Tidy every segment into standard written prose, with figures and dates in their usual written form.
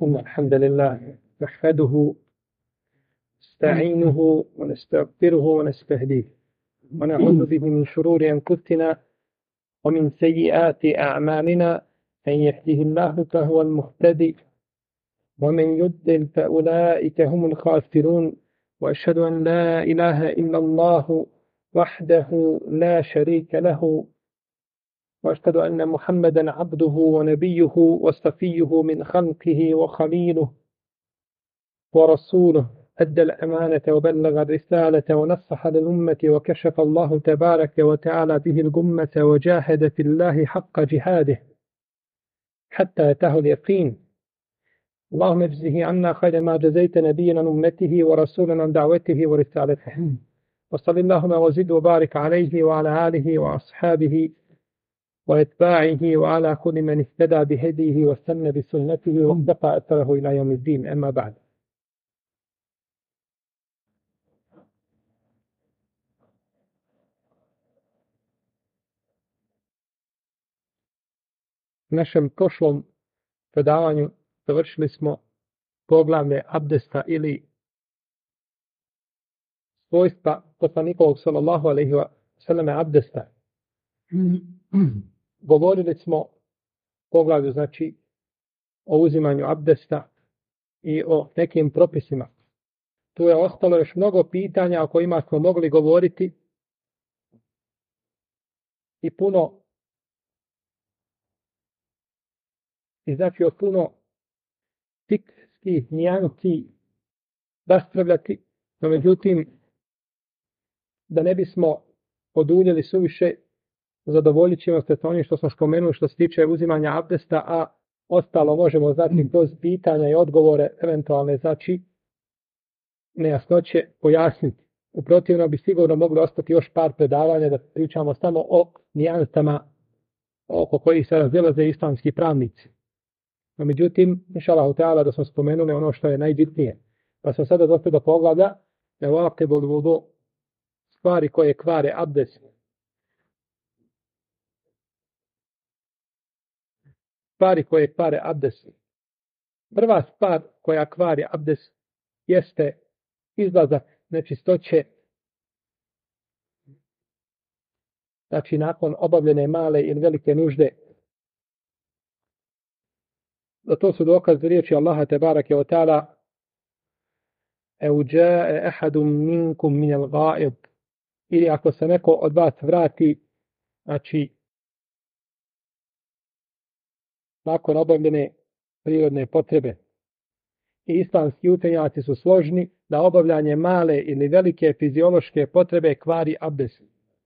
إن الحمد لله نحمده نستعينه ونستغفره ونستهديه ونعوذ به من شرور أنفسنا ومن سيئات أعمالنا. من يهده الله فهو المهتدي ومن يضلل فأولئك هم الخاسرون. وأشهد أن لا إله إلا الله وحده لا شريك له وأشهد أن محمدا عبده ونبيه وصفيه من خلقه وخليله ورسوله، أدى الأمانة وبلغ الرسالة ونصح للأمة وكشف الله تبارك وتعالى به الغمة وجاهد في الله حق جهاده حتى أتاه اليقين. اللهم اجزه عنا خير ما جزيت نبيا عن أمته ورسولا عن دعوته ورسالته، وصل اللهم وزد وبارك عليه وعلى آله وأصحابه وإتباعه وعلى كل من اهتدى بهديه واستنى بسنته واقتفى أثره إلى يوم الدين. أما بعد. U našem prošlom predavanju završili smo poglavlje abdesta ili svojstva poslanikovog sallallahu alejhi ve selleme abdesta. Govorili smo poglavlju, znači, o uzimanju abdesta i o nekim propisima. Tu je ostalo još mnogo pitanja o kojima smo mogli govoriti i znači o puno fikskih nijansi raspravljati, no međutim da ne bismo oduljili suviše, zadovoljit ćemo se sa onim što smo spomenuli što se tiče uzimanja abdesta, a ostalo možemo znači kroz pitanja i odgovore eventualne znači nejasnoće pojasniti. U protivnom bi sigurno mogli ostati još par predavanja da pričamo samo o nijansama oko kojih se razilaze islamski pravnici. No međutim, inšallahu ta'ala, da smo spomenuli ono što je najbitnije. Pa smo sada došli do poglavlja nevaqibul vudu, stvari koje kvare abdest. Stvari koje kvare abdest. Prva stvar koja kvari abdest jeste izlazak nečistoće, znači nakon obavljene male ili velike nužde. Da to su dokaz riječi Allaha tebarake ve taala: "Eu jaa ahadun minkum min al-ghaib", ili ako se neko od vas vrati, znači nakon obavljene prirodne potrebe. I islamski učenjaci su složni da obavljanje male ili velike fiziološke potrebe kvari abdest.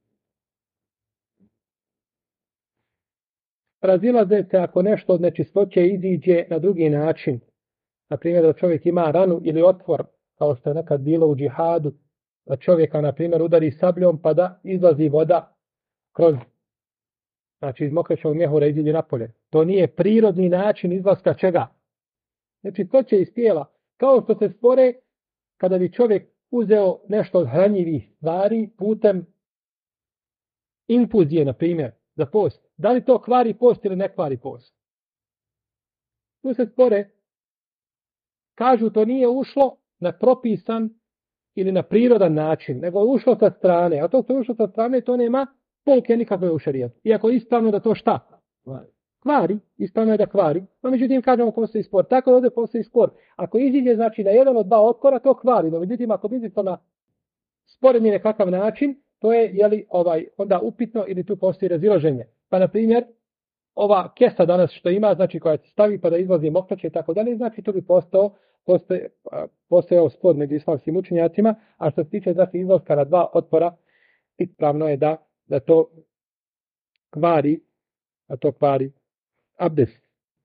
Razilaze se ako nešto od nečistoće iziđe na drugi način. Na primjer, da čovjek ima ranu ili otvor, kao što je nekad bilo u džihadu, da čovjeka, na primjer, udari sabljom pa da izlazi voda kroz, znači iz mokraćnog mjehura iziđe napolje. To nije prirodni način izlaska čega? Nečistoće iz tijela. Kao što se spore kada bi čovjek uzeo nešto od hranjivih stvari putem infuzije, na primjer, za post. Da li to kvari post ili ne kvari post? Tu se spore. Kažu to nije ušlo na propisan ili na prirodan način, nego je ušlo sa strane. A to što je ušlo sa strane, to nema polke nikakve u šerijatu. Iako je ispravno da to šta? Kvari. Ispravno je da kvari. No međutim, kažemo postoji spor. Tako da ovdje postoji spor. Ako iziđe znači na jedan od dva otkora, to kvari. No međutim, ako iziđe to na sporeni nekakav način, to je jeli, onda upitno ili tu postoji razilaženje. Pa na primjer, ova kesa danas što ima, znači koja se stavi pa da izlazi mokraće i tako dalje, znači to bi postojao spor među islamskim učenjacima, a što se tiče znači izlaska na dva otvora, ispravno je da to kvari abdest.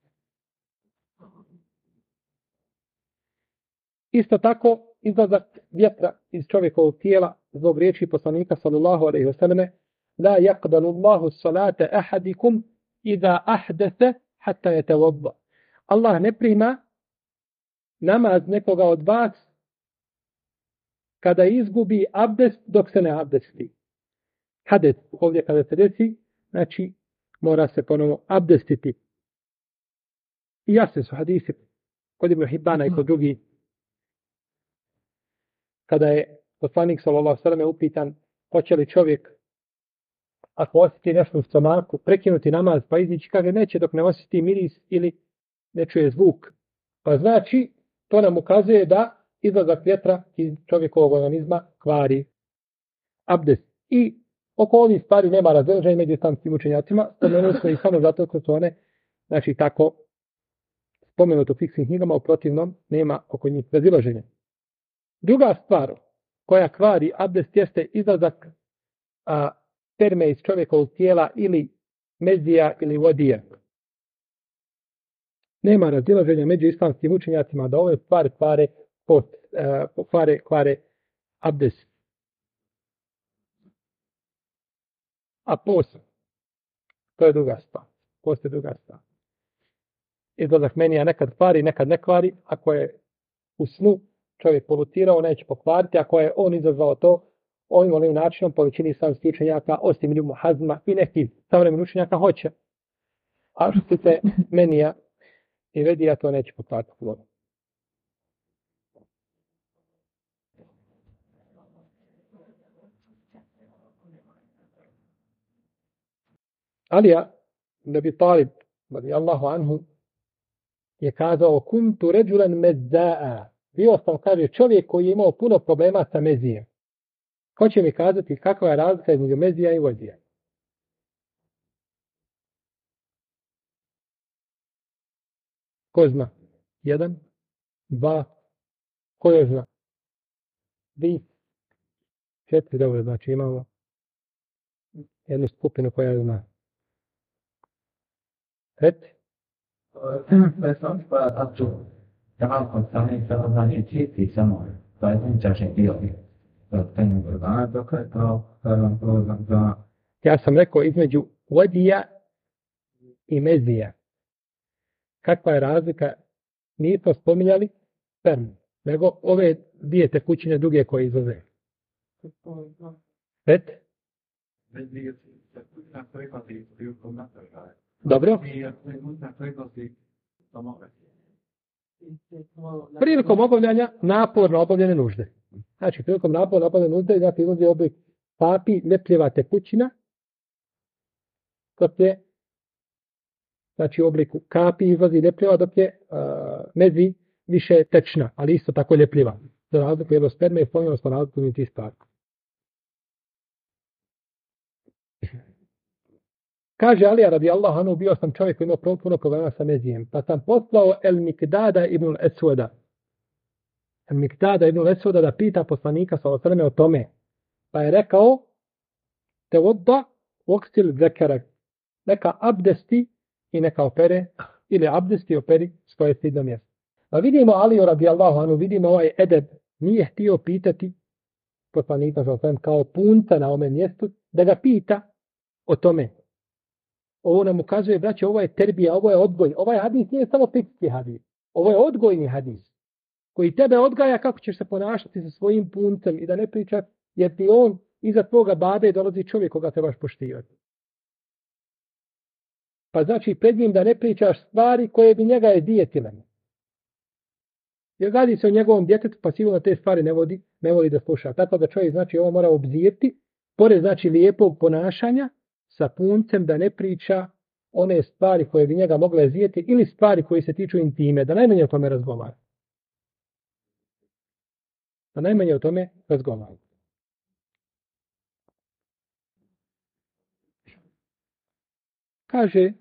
Isto tako, izlazak vjetra iz čovjekovog tijela zbog riječi poslanika sallallahu alejhi ve selleme: "La yaqbalu Allahu salata ahadikum idha ahdatha hatta yatawadda." Allah ne prima namaz nekoga od vas kada izgubi abdest dok se ne abdesti. Hades, ovdje kada se desi, znači mora se ponovo abdestiti. I jasne su hadisi kod Ibn Hibana i kod drugi, kada je poslanik sallallahu alejhi ve sellem upitan hoće li čovjek ako osjeti nešto u stomaku, prekinuti namaz pa izići, kaže neće dok ne osjeti miris ili ne čuje zvuk. Pa znači, to nam ukazuje da izlazak vjetra iz čovjekovog organizma kvari abdest. I oko ovih stvari nema razilaženja među islamskim učenjacima, spomenuli smo ih samo zato što su one, znači tako, spomenuto u fiksnim knjigama, u protivnom nema oko njih razilaženja. Druga stvar koja kvari abdest jeste izlazak sperme iz čovjekovog tijela ili mezija ili vodija. Nema razilaženja među islamskim učenjacima da ove stvari kvare abdest. A post, to je druga stvar. Post je druga stvar. Izlazak menija nekad kvari, nekad ne kvari. Ako je u snu čovjek polutirao, neće pokvariti. Ako je on izazvao to, ovim načinom po većini islamskih učenjaka, osim Ibn Hazma i nekih savremenih učenjaka hoće. A što se menija i vedija, to neće pokvariti. Alija Nebi Talib, radijallahu anhu, je kazao kuntu ređulen mezza'a. Bio sam, kaže, čovjek koji je imao puno problema sa mezijem. Hoće mi kazati kakva je razlika između mezija i vodija. Ko zna? 1, 2, ko još zna? 3, 4, dobro, znači imamo jednu skupinu koja zna. 5. Ja sam rekao između vodija i mezija. Kakva je razlika? Nismo spominjali spermu, nego ove dvije tekućine druge koje izlaze. 5. Dobro. Prilikom obavljanja naporno obavljene nužde. Znači, prilikom naporno obavljene nužde, znači izlazi oblik papi, lepljeva tekućina, dok je, znači u obliku kapi izlazi lepljeva, dok je mezi više tečna, ali isto tako ljepljiva. Za razliku jedno sperme i spomenuo smo razliku u tih stvari. Kaže Alija radijallahu anhu, bio sam čovjek koji imao puno problema sa mezijem, pa sam poslao El Mikdada ibn Eswada. El Mikdada ibn Eswada da pita poslanika sallallahu alejhi ve sellem o tome. Pa je rekao: "Te vodda waqtil zakarak." Neka abdesti i neka opere, ili abdesti operi svoje stidno mjesto. Pa vidimo Aliju radijallahu anhu, vidimo ovaj edeb, nije htio pitati poslanika sallallahu alejhi ve sellem kao punta na ome mjestu, da ga pita o tome. Ovo nam ukazuje, braće, ovo je terbija, ovo je odgoj. Ovaj hadis nije samo fikski hadis. Ovo je odgojni hadis. Koji tebe odgaja kako ćeš se ponašati sa svojim puncem i da ne pričaš, jer ti on iza tvoga babe dolazi čovjek koga trebaš poštivati. Pa znači pred njim da ne pričaš stvari koje bi njega dijetile. Jer radi se o njegovom djetetu, pa sigurno te stvari ne voli da sluša. Tako da čovjek znači ovo mora obzirati, pored znači lijepog ponašanja, sa puncem da ne priča one stvari koje bi njega mogle zijeti ili stvari koje se tiču intime, da najmanje o tome razgovara. Da najmanje o tome razgovara. Kaže,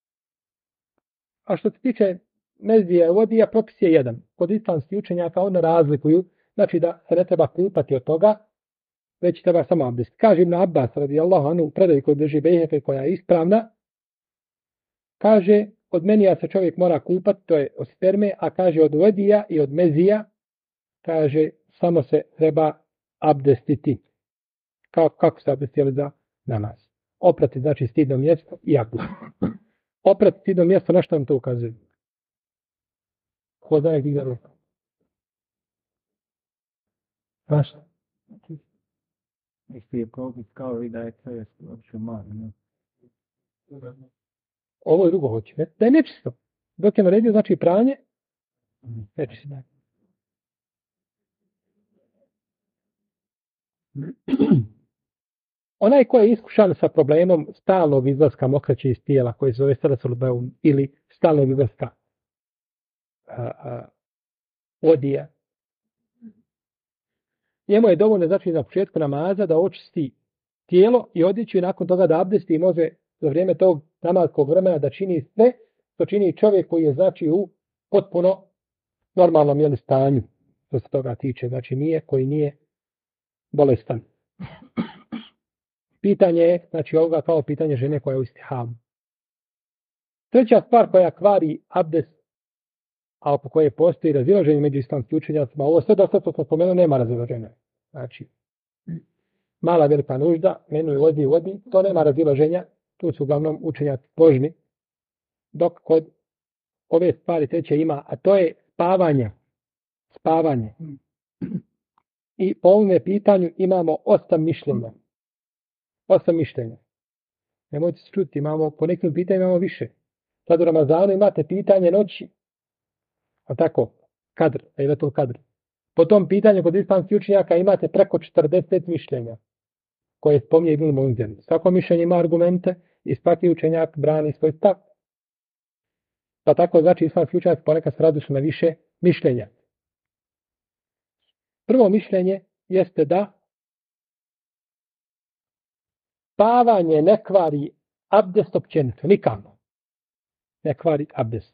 a što se tiče mezija i vodija, propis je jedan. Kod islamskih učenjaka ono razlikuju, znači da se ne treba kupati od toga, već treba samo abdest. Kaže Ibn Abbas radijallahu anhu u predaji koju drži Bejhefe, koja je ispravna, kaže od menija se čovjek mora kupati, to je od sperme, a kaže od vodija i od mezija, kaže samo se treba abdestiti. Kako se abdestili za namaz? Oprati znači stidno mjesto i abdest. Oprati stidno mjesto, na što vam to ukazuje? Ko zna nek diga ruku? Znaš? Isti je kao i da je to uopće malo. Ovo je drugo hoće. Da je nečisto. Dok je naredio znači pranje, Nečista. Onaj ko je iskušan sa problemom stalnog izlaska mokraće iz tijela, koji se zove sarasulbeum, ili stalnog izlaska odija, njemu je dovoljno, znači, na početku namaza da očisti tijelo i odjeću i nakon toga da abdesti i može za vrijeme tog namazskog vremena da čini sve što čini čovjek koji je, znači, u potpuno normalnom stanju što se toga tiče, znači koji nije bolestan. Pitanje je, znači, ovoga kao pitanje žene koja je u istihamu. Treća stvar koja kvari abdest, a oko koje postoji razilaženje među islamskim učenjacima, ovo sve što smo spomenuli nema razilaženja. Znači, mala velika nužda, menu i vodi, to nema razilaženja, tu su uglavnom učenjaci složni, dok kod ove stvari treće ima, a to je spavanje. I po ovome pitanju imamo 8 mišljenja. 8 mišljenja. Nemojte se čuti, po nekim pitanjima imamo više. Sad u Ramazanu imate pitanje noći, a tako, kadr. Po tom pitanju kod islamskih učenjaka imate preko 40 mišljenja koje spominje Ibn Munzir. Svako mišljenje ima argumente i svaki učenjak brani svoj stav. Pa tako, znači, islamski učenjak ponekad se različu na više mišljenja. Prvo mišljenje jeste da spavanje ne kvari abdest općenito, nikako. Ne kvari abdest.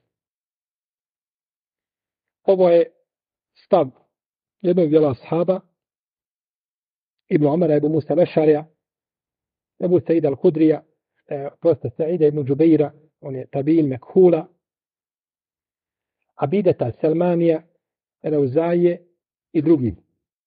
Ovo je stav jednog dijela ashaba, Ibn Omara, Ebu Musa Lešarija, Ebu Saida Al-Hudrija, prosta Saida Ibn Džubeira, on je Tabi'in Mekhula, Abideta Selmanija, Reuzaije i drugi.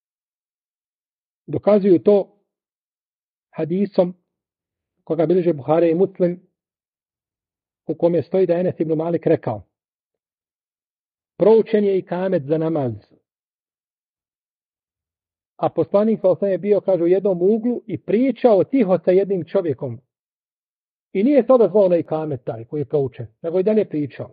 Dokazuju to hadisom koga bilježe Buhari i Muslim, u kome stoji da je Enes ibn Malik rekao: proučen je ikamet za namaz. A poslanik je bio, kaže, u jednom uglu i pričao tiho sa jednim čovjekom. I nije se odazvao na ikamet taj koji je proučen, nego je dalje pričao.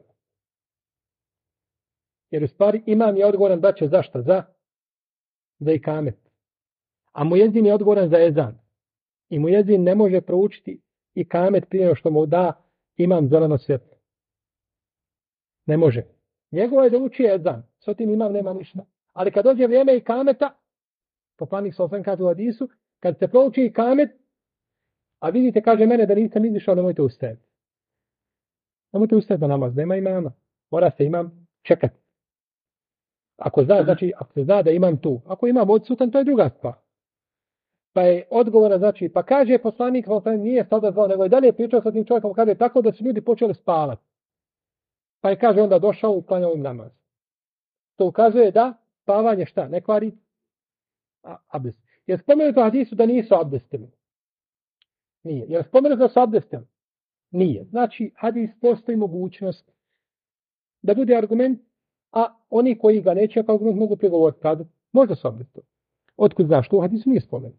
Jer u stvari imam je odgovoran da će zašto? Za ikamet. A mujezzin je odgovoran za ezan. I mujezzin ne može proučiti ikamet prije što mu da imam zeleno svjetlo. Ne može. Njegovo je da uči ezan. S tim imam nema ništa. Ali kad dođe vrijeme ikameta, poslanik sallallahu kaže u hadisu, kad se prouči ikamet, a vidite, kaže mene da nisam izišao, nemojte ustajati. Nemojte ustajati na namaz, nema imama. Mora se imam čekati. Ako se zna da imam tu. Ako imam odsutan, to je druga stvar. Pa je odgovora, znači, pa kaže poslanik, nije se odazvao, nego je dalje pričao sa tim čovjekom, kaže tako da su ljudi počeli spavati. Pa je, kaže, onda došao u uklanjao im namaz. To ukazuje da spavanje šta? Ne kvari abdest. Jer spomenuto hadisu da nisu abdestili. Nije. Jer spomenuto da su abdestili. Nije. Znači, hadis postoji mogućnost da bude argument, a oni koji ga neće kao argument mogu prigovoriti. Možda su abdestili. Otkud znaš što u hadisu nije spomenuto.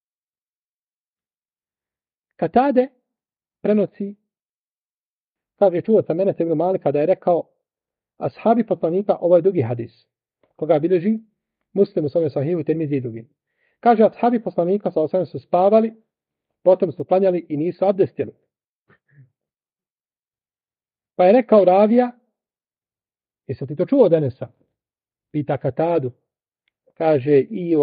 Katade prenosi, kaže, čuo sam Enes ibn Malika da je rekao ashabi poslanika, ovo je drugi hadis, koga bilježi Muslim u svome sahihu, Tirmizi i drugi. Kaže, ashabi poslanika sa osam su spavali, potom su klanjali i nisu abdestili. Pa je rekao ravija, jesi ti to čuo od Enesa? Pita Katadu. Kaže, i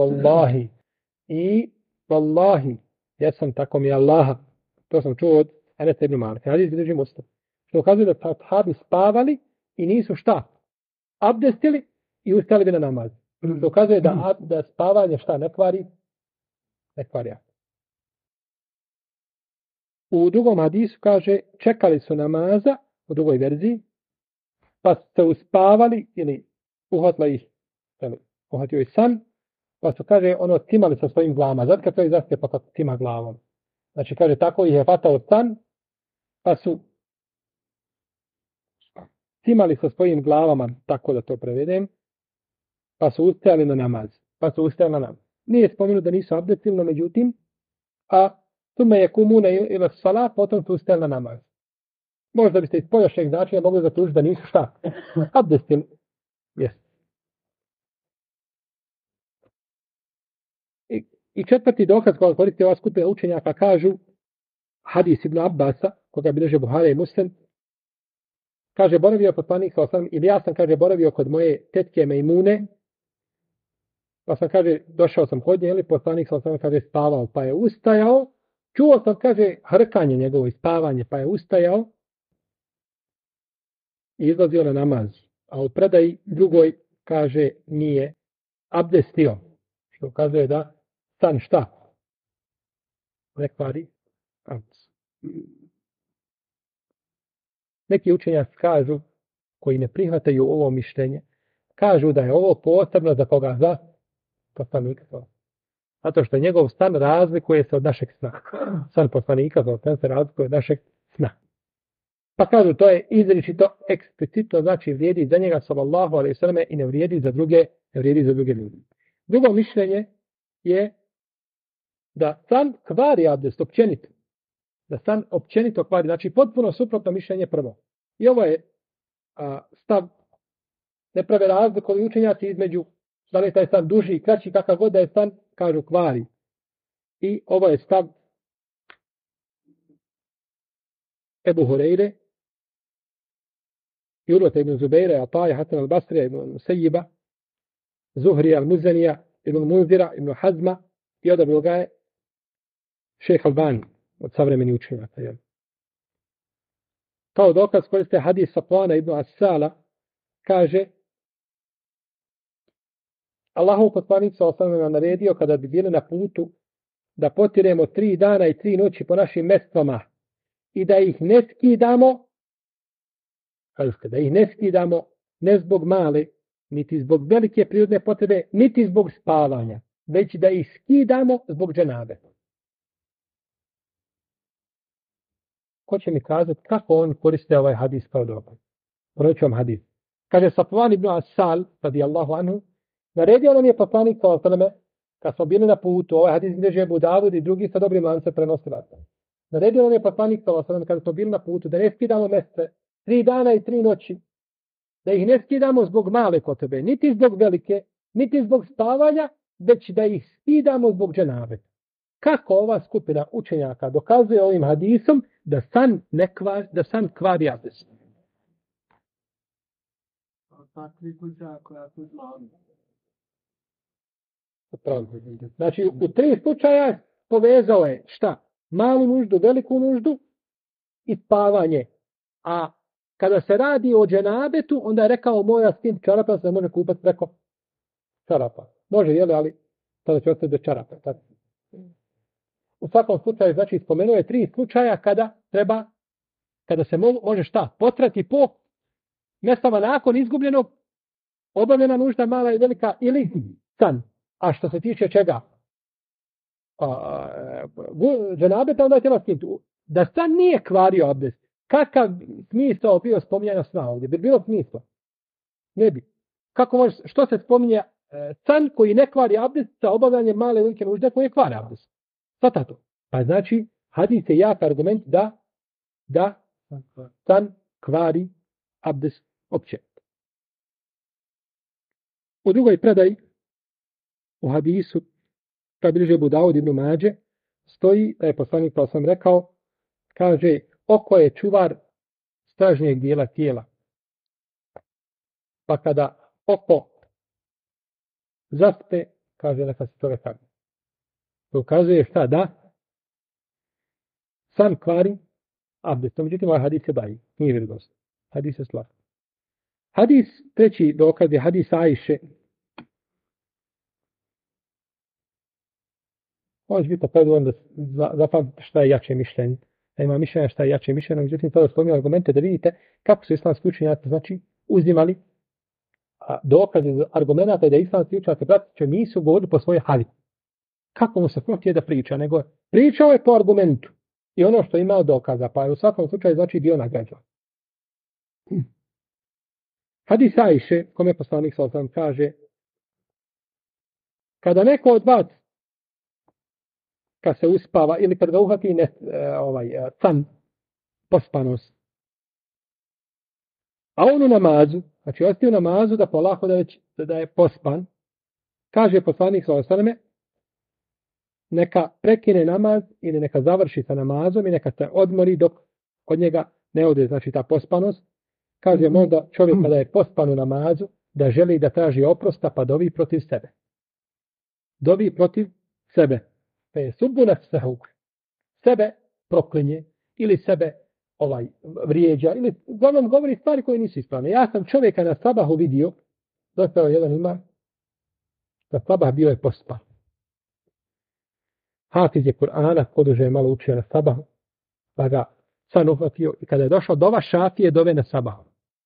vallahi, jesam, tako mi je Allaha. To sam čuo od Enesa ibn Malika. Hadis bilježi Muslim. Što ukazuje da su ashabi spavali i nisu šta? Abdestili i ustali bi na namaz. Što ukazuje da spavanje šta? Ne kvari? Ne kvari. U drugom hadisu kaže, čekali su namaza, u drugoj verziji, pa su uspavali ili uhvatio ih san, pa su, kaže, timali sa svojim glavama. Zato kad to izaste pa kad tima glavom. Znači, kaže, tako ih je hvatao san, pa su timali sa svojim glavama, tako da to prevedem, pa su ustajali na namaz. Nije spomenuo da nisu abdestili, no međutim, a tume je kumune ili salat, potom su ustajali na namaz. Možda biste iz pojašnjeg značenja mogli zaključiti da nisu šta? Abdestili. Jest. I četvrti dokaz koji koristi ova skupina učenjaka kažu hadis Ibn Abbasa, koga bilježe Buhari i Muslim, kaže, boravio poslanik ili ja sam, kaže, boravio kod moje tetke Mejmune, pa sam, kaže, došao sam kod nje, ili poslanik kaže, spavao, pa je ustajao, čuo sam, kaže, hrkanje njegovo i spavanje, pa je ustajao i izlazio na namaz. A u predaji drugoj, kaže, nije abdestio, što ukazuje da san šta? Ne kvari abdest. Neki učenjaci kažu, koji ne prihvataju ovo mišljenje, kažu da je ovo posebno za koga? Za poslanika. Zato što njegov san razlikuje se od našeg sna. San poslanika se razlikuje od našeg sna. Pa kažu, to je izričito, eksplicitno, znači vrijedi za njega, sallallahu alejhi ve selleme, i ne vrijedi za druge ljudi. Drugo mišljenje je da san kvari abdest općenito. Da san općenito kvari, znači potpuno suprotno mišljenje prvo. I ovo je stav, ne prave razliku ovi učenjaci između da li je taj san duži i kraći, kakav god da je san, kažu kvari. I ovo je stav Ebu Hureyre, Urvata ibn Zubeira, Ataja, Hasan al-Basrija, ibn Sejiba, Zuhrija al-Muzanija, ibn Munzira, ibn Hazma i odabrao ga je Šejh Albani od savremenih učenjaka. Kao dokaz koriste hadis Safvana ibn Asala, kaže, Allahov poslanik sallallahu alejhi ve sellem naredio kada bi bili na putu da potiremo 3 dana i 3 noći po našim mestvama i da ih ne skidamo, ne zbog male, niti zbog velike prirodne potrebe, niti zbog spavanja, već da ih skidamo zbog dženabeta. Ko će mi kazati kako on koriste ovaj hadis kao dokaz? Proći vam hadis. Kaže Safvan ibn Asal, radijallahu anhu, naredio nam je poslanik sallallahu alejhi ve selleme, kad smo bili na putu, ovaj hadis bilježi Abu Davud i drugi sa dobrim lancem prenosilaca. Naredio nam je poslanik sallallahu alejhi ve selleme, kad smo bili na putu, da ne skidamo mjesece 3 dana i 3 noći, da ih ne skidamo zbog male potrebe, niti zbog velike, niti zbog spavanja, već da ih skidamo zbog dženabeta. Kako ova skupina učenjaka dokazuje ovim hadisom da san kvari abdest? Znači, u 3 slučaja povezao je šta? Malu nuždu, veliku nuždu i spavanje. A kada se radi o dženabetu, onda je rekao moja skin čarapa se može kupati preko čarapa. Može, jeli, ali tada će ostati do čarapa. Tada. U svakom slučaju, znači, spomenuo je 3 slučaja kada se može šta? Potrati po mjestama nakon izgubljenog, obavljena nužda mala i velika ili san. A što se tiče čega? Dženabeta, onda je treba skinuti. Da san nije kvario abdest, kakav smisao bio spominjanja sna ovdje? Bi bilo smisla? Ne bi. Što se spominje san koji ne kvari abdest sa obavljanjem male i velike nužde koje kvari abdest? Svata to. Pa znači, hadis je jak argument da san kvari abdest opće. U drugoj predaji, u hadisu, kada bilježi Abu Davud ibn Mađe, stoji da je poslanik pa sam rekao, kaže, oko je čuvar stražnjeg dijela tijela. Pa kada oko zaspe, kaže, neka se čovjek kagne. To ukazuje šta? Da san kvari abdest. Međutim, ovaj hadis je daji. Nije vjerodostojan. Hadis je slab. Hadis, treći dokaz je hadis Ajše. Ovo će biti opet da zapamtite šta je jače mišljenje. Da ima mišljenja šta je jače mišljenje. Međutim, to da spominju argumente da vidite kako su islamski učenjaci, znači, uzimali dokaze argumenta i da islamski učenjaci bratiće nisu govorili po svojoj havi. Kako mu se htio da priča, nego pričao je po argumentu i ono što je imao dokaza, pa je u svakom slučaju znači bio nagrađen. Hadis Ajše, kome poslanik sallallahu alejhi ve sellem kaže, kada neko od vas kad se uspava ili kad ga uhvati san, pospanost, a on u namazu, Znači, ostaje u namazu da polako da je pospan. Kaže poslanik sallallahu alejhi ve selleme, neka prekine namaz ili neka završi sa namazom i neka se odmori dok od njega ne ode, znači ta pospanost. Kaže možda čovjek kada je pospan u namazu, da želi da traži oprosta, pa dovi protiv sebe. Dovi protiv sebe. Pa je subbu nafsahu. Sebe proklinje ili sebe vrijeđa ili uglavnom govori stvari koje nisu ispravne. Ja sam čovjeka na sabahu vidio, došao jedan ima, na sabah bio je pospan. Hafiz je Kur'ana, poduže je malo učio na sabahu, pa ga san uhvatio i kada je došao dova Šafije dove na sabahu.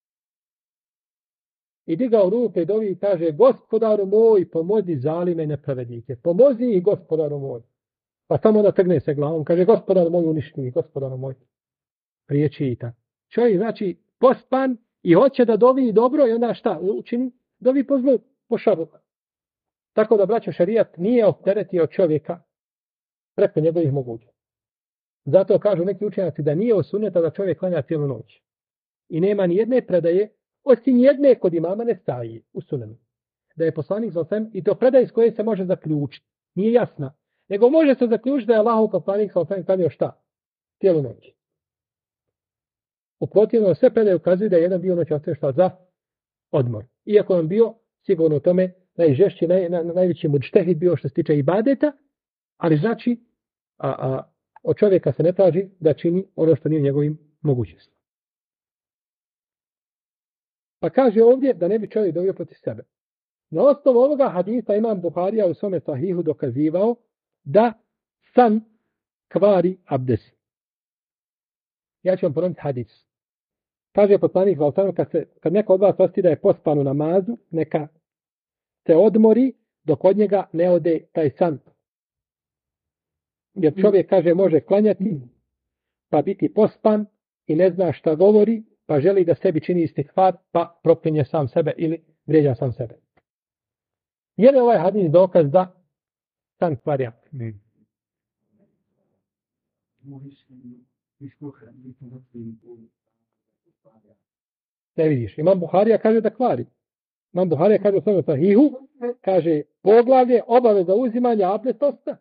I digao ruke dovi i kaže, gospodaru moj, pomozi zalime nepravednike. Pomozi ih, gospodaru moj. Pa samo da trgne se glavom, kaže, gospodaru moj, uništi ih, gospodaru moj. Riječi i tako. Čovjek, znači, pospan i hoće da dovi dobro i onda šta učini? Dovi po zlu, po šaru. Tako da, braćo, šerijat nije opteretio čovjeka preko njegovih mogućnosti. Zato kažu neki učenjaci da nije osuneta da čovjek klanja cijelu noć. I nema ni jedne predaje, osim jedne kod imama ne staji u sunenu. Da je poslanik sallallahu i to predaje iz koje se može zaključiti. Nije jasna. Nego može se zaključiti da je Allahov poslanik sallallahu klanjao šta? Cijelu noć. U protivnom sve predaje ukazuju da je jedan dio noći ostaje šta za odmor. Iako on bio sigurno u tome najžešći, najveći mudžtehid bio što se tiče ibadeta, ali znači od čovjeka se ne traži da čini ono što nije u njegovim mogućnostima. Pa kaže ovdje da ne bi čovjek dovio protiv sebe. Na osnovu ovoga hadisa imam Buharija u svome sahihu dokazivao da san kvari abdest. Ja ću vam ponoviti hadis. Kaže poslanik kad neko od vas osjeti da je pospan u namazu, neka se odmori dok od njega ne ode taj san. Jer čovjek, kaže, može klanjati, pa biti pospan i ne zna šta govori, pa želi da sebi čini istikfar, pa proklinje sam sebe ili vrijeđa sam sebe. Je li ovaj hadis dokaz da san kvari abdest? Ne vidiš, Imam Buharija kaže da kvari. Imam Buharija kaže u svome sahihu, kaže poglavlje obaveza uzimanja abdesta.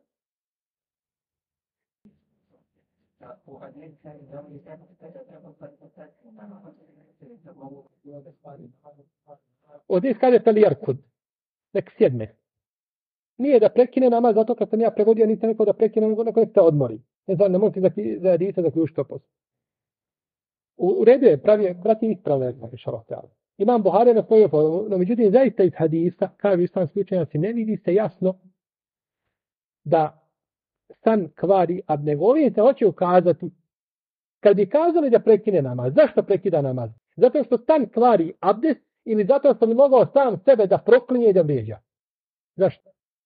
Ovdje kaže Pelijarkud, nek sjedne. Nije da prekine namaz, zato kad sam ja prevodio, nisam rekao da prekine, nego nek se odmori. Ne znam, ne možete za hadisa zaključiti to posto. U redu je, brati ispravno, Imam Buharija na svoju formu, no međutim, zaista iz hadisa, kao islamski učenjaci, ne vidi se jasno da san kvari, a nego ovdje se hoće ukazati, kad bi kazali da prekine namaz, zašto prekida namaz? Zato što san kvari abdest ili zato što bi mogao sam sebe da proklinje i da vrijeđa. Zašto?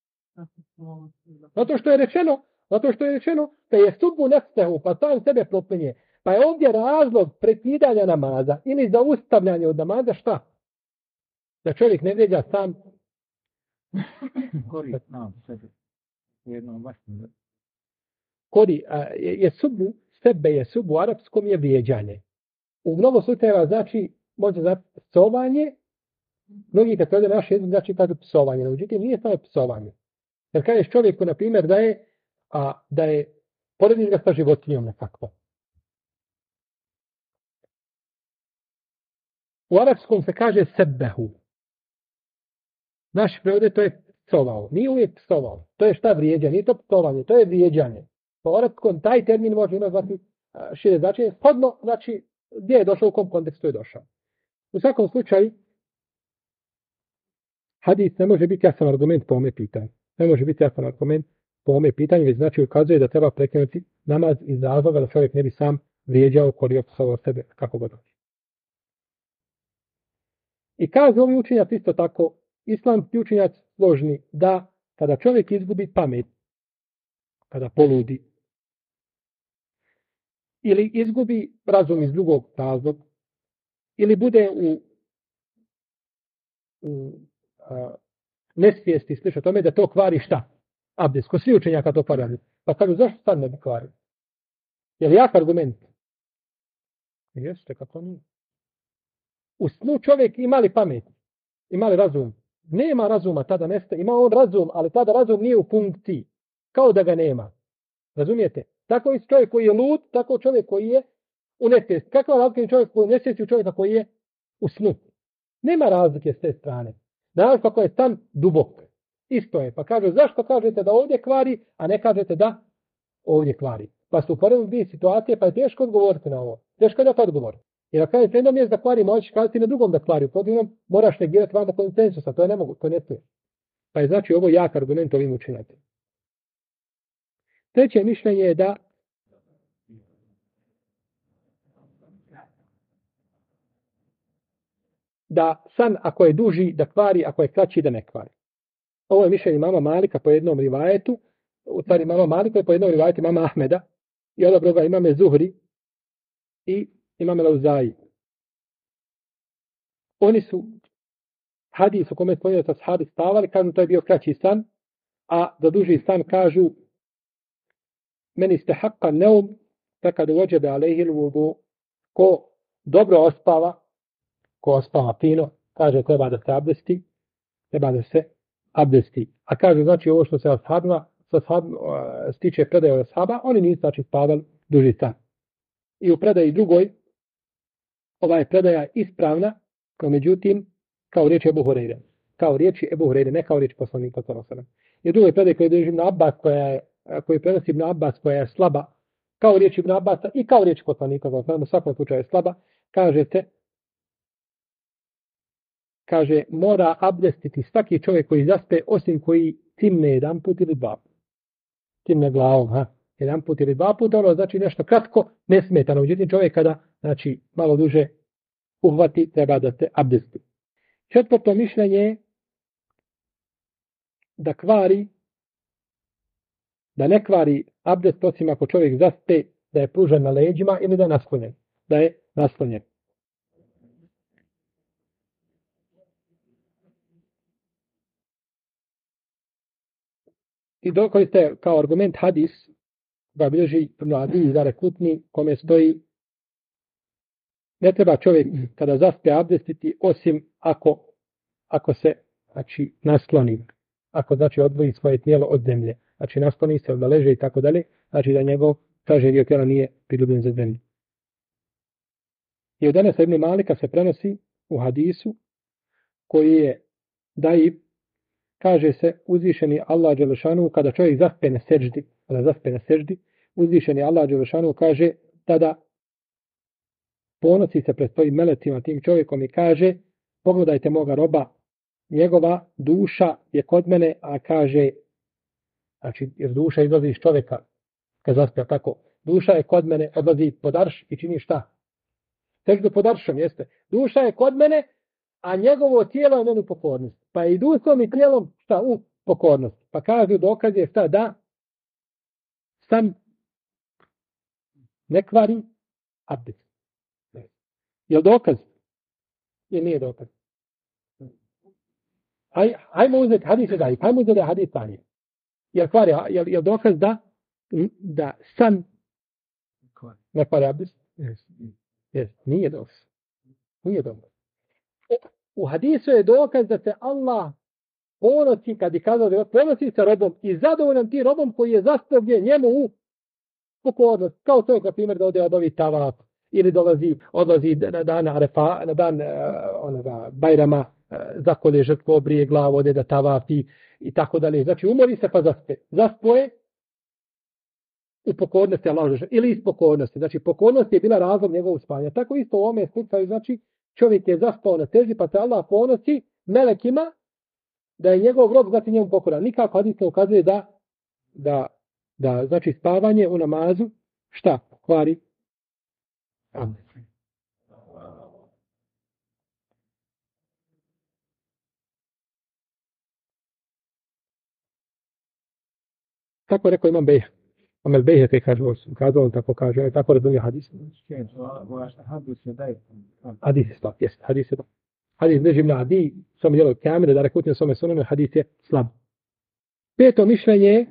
Zato što je rečeno da je subbu nefsehu, pa sam sebe proklinje. Pa je ovdje razlog prekidanja namaza ili zaustavljanja od namaza šta? Da čovjek ne vrijeđa sam. Kori, je subu u arapskom je vrijeđanje. U mnogo slučajeva znači, može znači psovanje, mnogi kad prede naš jezik znači kažu psovanje, no međutim nije samo psovanje. Jer kažeš čovjeku, na primjer, da je porediš ga sa životinjom nekako. U arapskom se kaže sebbehu. Naš prevode to je psovao. Nije uvijek psovao. To je šta vrijeđanje? Nije to psovanje, to je vrijeđanje. Po arapskom taj termin može imati šire značenje. Shodno, znači, gdje je došao, u kom kontekstu je došao. U svakom slučaju, hadis ne može biti jasan argument po ome pitanju. Ne može biti jasan argument po ome pitanju, već znači ukazuje da treba prekinuti namaz iz razloga da čovjek ne bi sam vrijeđao, korio psovao sebe, kako god hoće. I kažu ovi učenjaci isto tako, islamski učenjaci složni, da kada čovjek izgubi pamet, kada poludi, ili izgubi razum iz drugog razloga, ili bude u nesvijesti, sliša tome, da to kvari šta? Abdest. Ko svi učenjaka to kvari. Pa kažu, zašto sad ne bi kvari? Je li jak argument? Jeste, kako nije? U snu čovjek ima li pamet? Ima li razum? Nema razuma, tada nestaje. Ima on razum, ali tada razum nije u funkciji. Kao da ga nema. Razumijete? Tako i čovjek koji je lud, tako čovjek koji je u nesvijesti. Kakva razlika je čovjek koji je u nesvijesti u čovjeka koji je u snu? Nema razlike s te strane. Naravno kako je stan dubok. Isto je. Pa kaže, zašto kažete da ovdje kvari, a ne kažete da ovdje kvari? Pa su uporedili dvije situacije, pa je teško odgovoriti na ovo. Teško je da to odgovori. Jer ako kažete jednom mjestu da kvari, možeš kazati na drugom da kvari. U protivnom moraš negirati vanda konsensusa. To je nemoguće, to ne stoji. Pa je znači ovo jak argument ovim učinati. Treće mišljenje je da san ako je duži da kvari, ako je kraći da ne kvari. Ovo je mišljenje mama Malika po jednom rivajetu, u stvari mama Malika je po jednom rivajetu mama Ahmeda i odabro ga imame Zuhri i imame Lauzaji. Oni su hadis u kome spomenuo da sahabi spavali, kažu to je bio kraći san, a za duži san kažu meni ste haqqa neum takad uođebe alejhil vudu, ko dobro ospava, ko ospava fino, kaže treba da se abdesti, A kaže, znači, ovo što se stiče predaje od ashaba, oni nisu, znači, spavali duži san. I u predaji drugoj, ova je predaja ispravna, no međutim, kao riječi Ebu Hureyre. Kao riječi Ebu Hureyre, ne kao riječi poslanika sallallahu alejhi ve sellem. I drugoj predaji koji drži Ibn Abbas, koji prenosi Ibn Abbas, koja je slaba, kao riječi Ibn Abbasa i kao riječi poslanika sallallahu alejhi ve sellem, u svakom slučaju je slaba, kaže, mora abdestiti svaki čovjek koji zaspe, osim koji timne jedan put ili dva put. Timne glavom, jedan put ili dva put, ono znači nešto kratko, nesmetano. Međutim, čovjek kada, znači, malo duže uhvati, treba da se abdesti. Četvrto mišljenje je da kvari, da ne kvari abdest, osim ako čovjek zaspe, da je pružen na leđima ili da je naslonjen. Da je naslonjen. I koriste kao argument hadis, da bilježi Adi i Zare Kutni, kome stoji ne treba čovjek kada zaspe abdestiti, osim ako se, znači, nasloni. Ako, znači, odvoji svoje tijelo od zemlje. Znači, nasloni se, da leže i tako dalje, znači da njegov traže dio tijela nije priljubljen za zemlju. I od Enesa ibn Malika se prenosi u hadisu, koji je daib, kaže se, uzvišeni Allah dželešanu, kada čovjek zaspe na seždi, uzvišeni Allah dželešanu kaže, tada ponosi se pred svojim melecima tim čovjekom i kaže, pogledajte moga roba, njegova duša je kod mene, a kaže, znači, jer duša izlazi iz čovjeka, kad zaspe tako, duša je kod mene, odlazi pod arš i čini šta? Seždu pod aršom, jeste. Duša je kod mene, a njegovo tijelo je meni u pokornosti. Pa je i dušom i tijelom šta u pokornosti. Pa kažu dokaz je šta da san ne kvari abdest. Je li dokaz? Ili nije dokaz? Hajmo uzeti hadis i dalje. Hajmo uzeti hadis stanje. Je li dokaz da san ne kvari abdest? Yes. Nije dokaz. Nije dokaz. U hadisu je dokaz da se Allah ponosi, kad je kazao da ponosi se robom i zadovoljan ti robom koji je zastavljen njemu u pokornost. Kao to je, na primjer, da ode obavi tavaf ili odlazi na dan Arefa, na dan Bajrama, zakolje žrtvu, obrije glavu, ode da tavafi i tako dalje. Znači, umori se pa zaspe. Zaspoje u pokornosti Allah ili iz pokornosti. Znači, pokornost je bila razlog njegovog spanja. Tako isto u ovome slučaju, znači, čovjek je zaspao na teži, pa se Allah ponosi melekima da je njegov rob znači njemu pokoran. Nikako hadis ne ukazuje da znači spavanje u namazu šta kvari? Tako rekao Imam Bejh. Amel Bejh je kazao, tako kaže, tako razumije hadis. Hadis je slab, jest, hadis je slab. Hadis ne živna Adi, svome djelo Kamile, da rekutnje svome suname, hadis je slab. Peto mišljenje je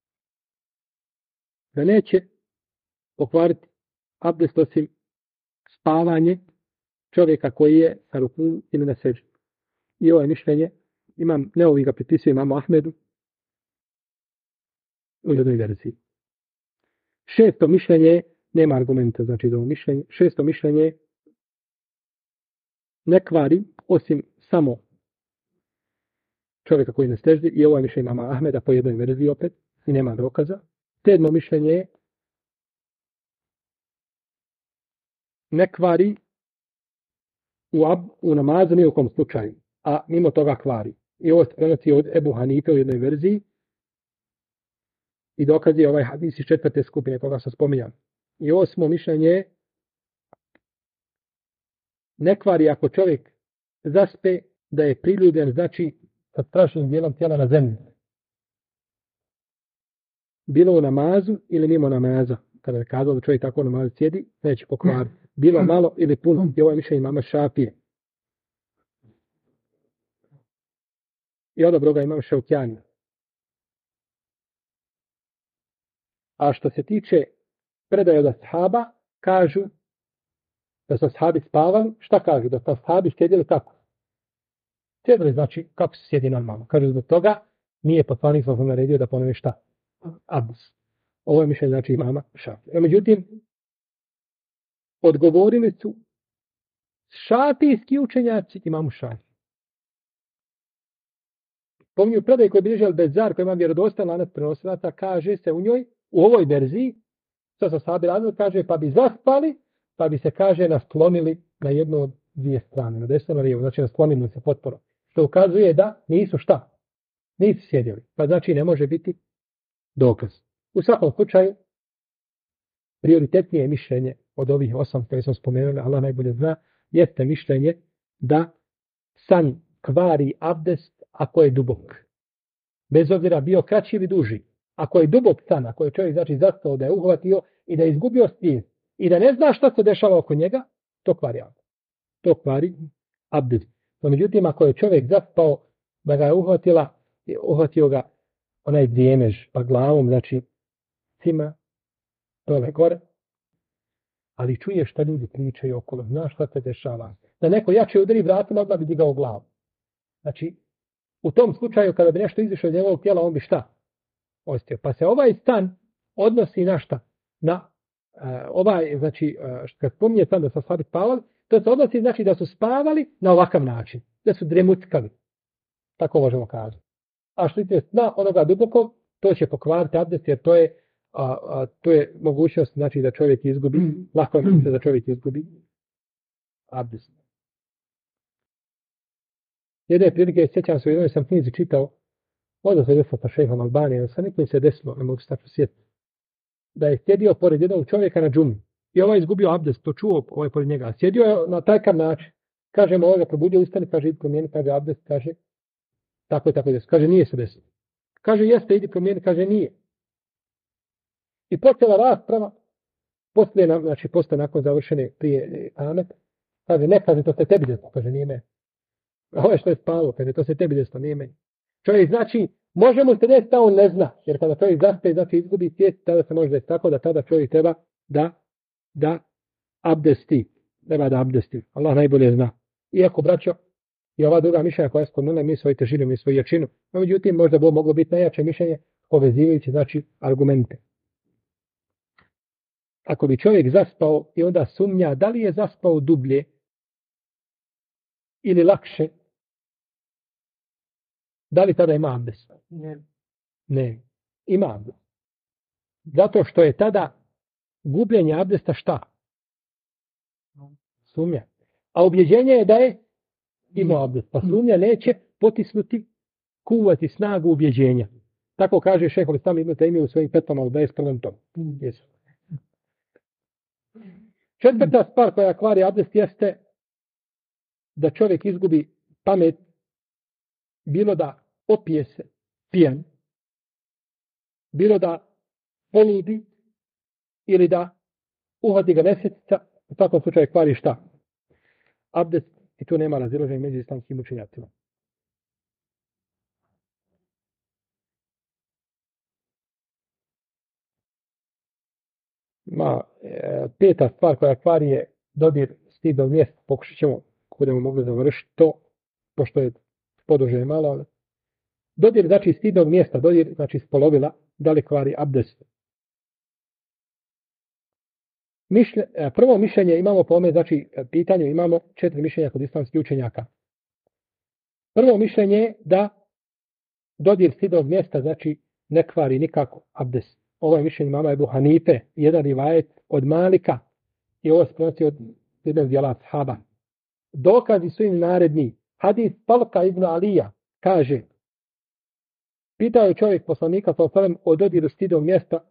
da neće pokvariti abdest osim spavanje čovjeka koji je na ruku ili na seždi. I ovo je mišljenje, Neovi ga pripisuje imamu Ahmedu u jednoj verziji. Šesto mišljenje, nema argumenta znači za ovo mišljenje, šesto mišljenje ne kvari osim samo čovjeka koji ne seždi, i ovo je mišljenje imama Ahmeda po jednoj verziji opet, i nema dokaza. Sedmo mišljenje je ne kvari u namazu ni u kom slučaju, a mimo toga kvari. I ovo se prenosi od Ebu Hanife u jednoj verziji i dokaz je ovaj hadis iz četvrte skupine koga sam spominjao. I osmo mišljenje ne kvari ako čovjek zaspe da je priljubljen, znači sa strašnim dijelom tijela na zemlji. Bilo u namazu ili mimo namaza. Kada je kazao da čovjek tako u namazu sjedi, neće pokvariti. Bilo malo ili puno. I ovo je mišljenje imama Šafije. I odobro ga imam Šaukjani. A što se tiče predaje od ashaba, kažu da su ashabi spavali. Šta kažu? Da su ashabi sjedili kako? Sjedili znači kako se sjedi normalno. Kažu zbog toga nije poslanik sam naredio da ponove šta? Abdest. Ovo je mišljenje znači imama Šafije. Međutim, odgovorili su šafijski učenjaci imamu Šafije. Pominju predaj koji bilježi Al-Bezar, koji ima vjerodostan lanac prenosilaca, kaže se u njoj, u ovoj verziji, što se sahabi radili, kaže, pa bi zaspali, pa bi se, kaže, nasklonili na jednu od dvije strane, na desnu na lijevu, znači nasklonili se potpuno. Što ukazuje da nisu šta? Nisu sjedili. Pa znači ne može biti dokaz. U svakom slučaju, prioritetnije mišljenje od ovih 8 koje sam spomenuli, Allah najbolje zna, jeste mišljenje da san kvari abdest ako je dubok. Bez obzira bio kraći ili duži. Ako je dubok san, ako je čovjek znači zastao da je uhvatio i da je izgubio svijest i da ne zna šta se dešava oko njega, to kvari abdest. To kvari abdest. No, međutim, ako je čovjek zaspao da ga je uhvatio ga onaj djemež pa glavom, znači cima dole gore, ali čuje šta ljudi pričaju okolo, zna šta se dešava. Da neko jače udari vratima, odmah bi digao glavu. Znači, u tom slučaju, kada bi nešto izišlo iz njegovog tijela, on bi šta? Ostio. Pa se ovaj stan odnosi na šta? Na znači, kad spominje stan da su ashabi spavali, to se odnosi znači da su spavali na ovakav način. Da su dremuckali. Tako možemo kazati. A što je sna onoga dubokog, to će pokvariti abdest, jer to je mogućnost znači da čovjek izgubi, lako je da čovjek izgubi abdest. Jedne prilike, sjećam se, u jednoj sam knjizi čitao, možda se desilo sa šejhom Albanije, sa nekim se desilo, ne mogu se tako sjetiti, da je sjedio pored jednog čovjeka na džumi. I ovaj izgubio abdest, to čuo ovaj pored njega. Sjedio je na takav način. Kaže mu, ga probudio, ustani, kaže, idi promijeni, kaže, abdest, kaže, tako je desilo. Kaže, nije se desilo. Kaže, jeste, idi promijeni, kaže, nije. I počela rasprava, posle nakon završene prije amet, kaže, ne, kaže, to se tebi desilo, kaže, nije me. Ovo je što je spalo, kaže, to se tebi desilo, nije meni. Čovjek, znači, može mu se desiti, a on ne zna, jer kada čovjek zaspe, znači izgubi svijest, tada se može desiti tako da tada čovjek treba da abdesti. Treba da abdesti. Allah najbolje zna. Iako, braćo, i ova druga mišljenja koja je spomenula, mi svoju težinu, mi svoju jačinu. No, međutim, možda bi moglo biti najjače mišljenje povezivajući, znači, argumente. Ako bi čovjek zaspao i onda sumnja da li je zaspao dublje ili lakše, da li tada ima abdest? Ne. Ima abdest. Zato što je tada gubljenje abdesta šta? Sumnja. A ubjeđenje je da je imao abdest. Pa sumnja neće potisnuti, kuvati snagu ubjeđenja. Tako kaže šejh Islam Ibn Taymije u svojim petvama u 21. tomu. Četvrta stvar koja kvari abdest jeste da čovjek izgubi pamet, bilo da opije se pijan, bilo da poludi ili da uhvati ga nesjetica, u takvom slučaju kvari šta? Abdest, i tu nema razilaženja među islamskim učenjacima. Peta stvar koja kvari je dodir stidnog mjesta, pokušat ćemo, ako budemo mogli završiti to, pošto je poduže malo, ali dodir znači stidnog mjesta, dodir znači spolovila, da li kvari abdest. Prvo mišljenje imamo po ome, znači pitanju imamo 4 mišljenja kod islamskih učenjaka. Prvo mišljenje je da dodir stidnog mjesta znači ne kvari nikako abdest. Ovo je mišljenje imama Ebu Hanife, jedan rivajet od Malika i ovo se prenosi od jednog dijela ashaba. Dokazi su im naredni. Hadis Talka ibn Alija kaže, pitao je čovjek poslanika o dodiru stidnog mjesta,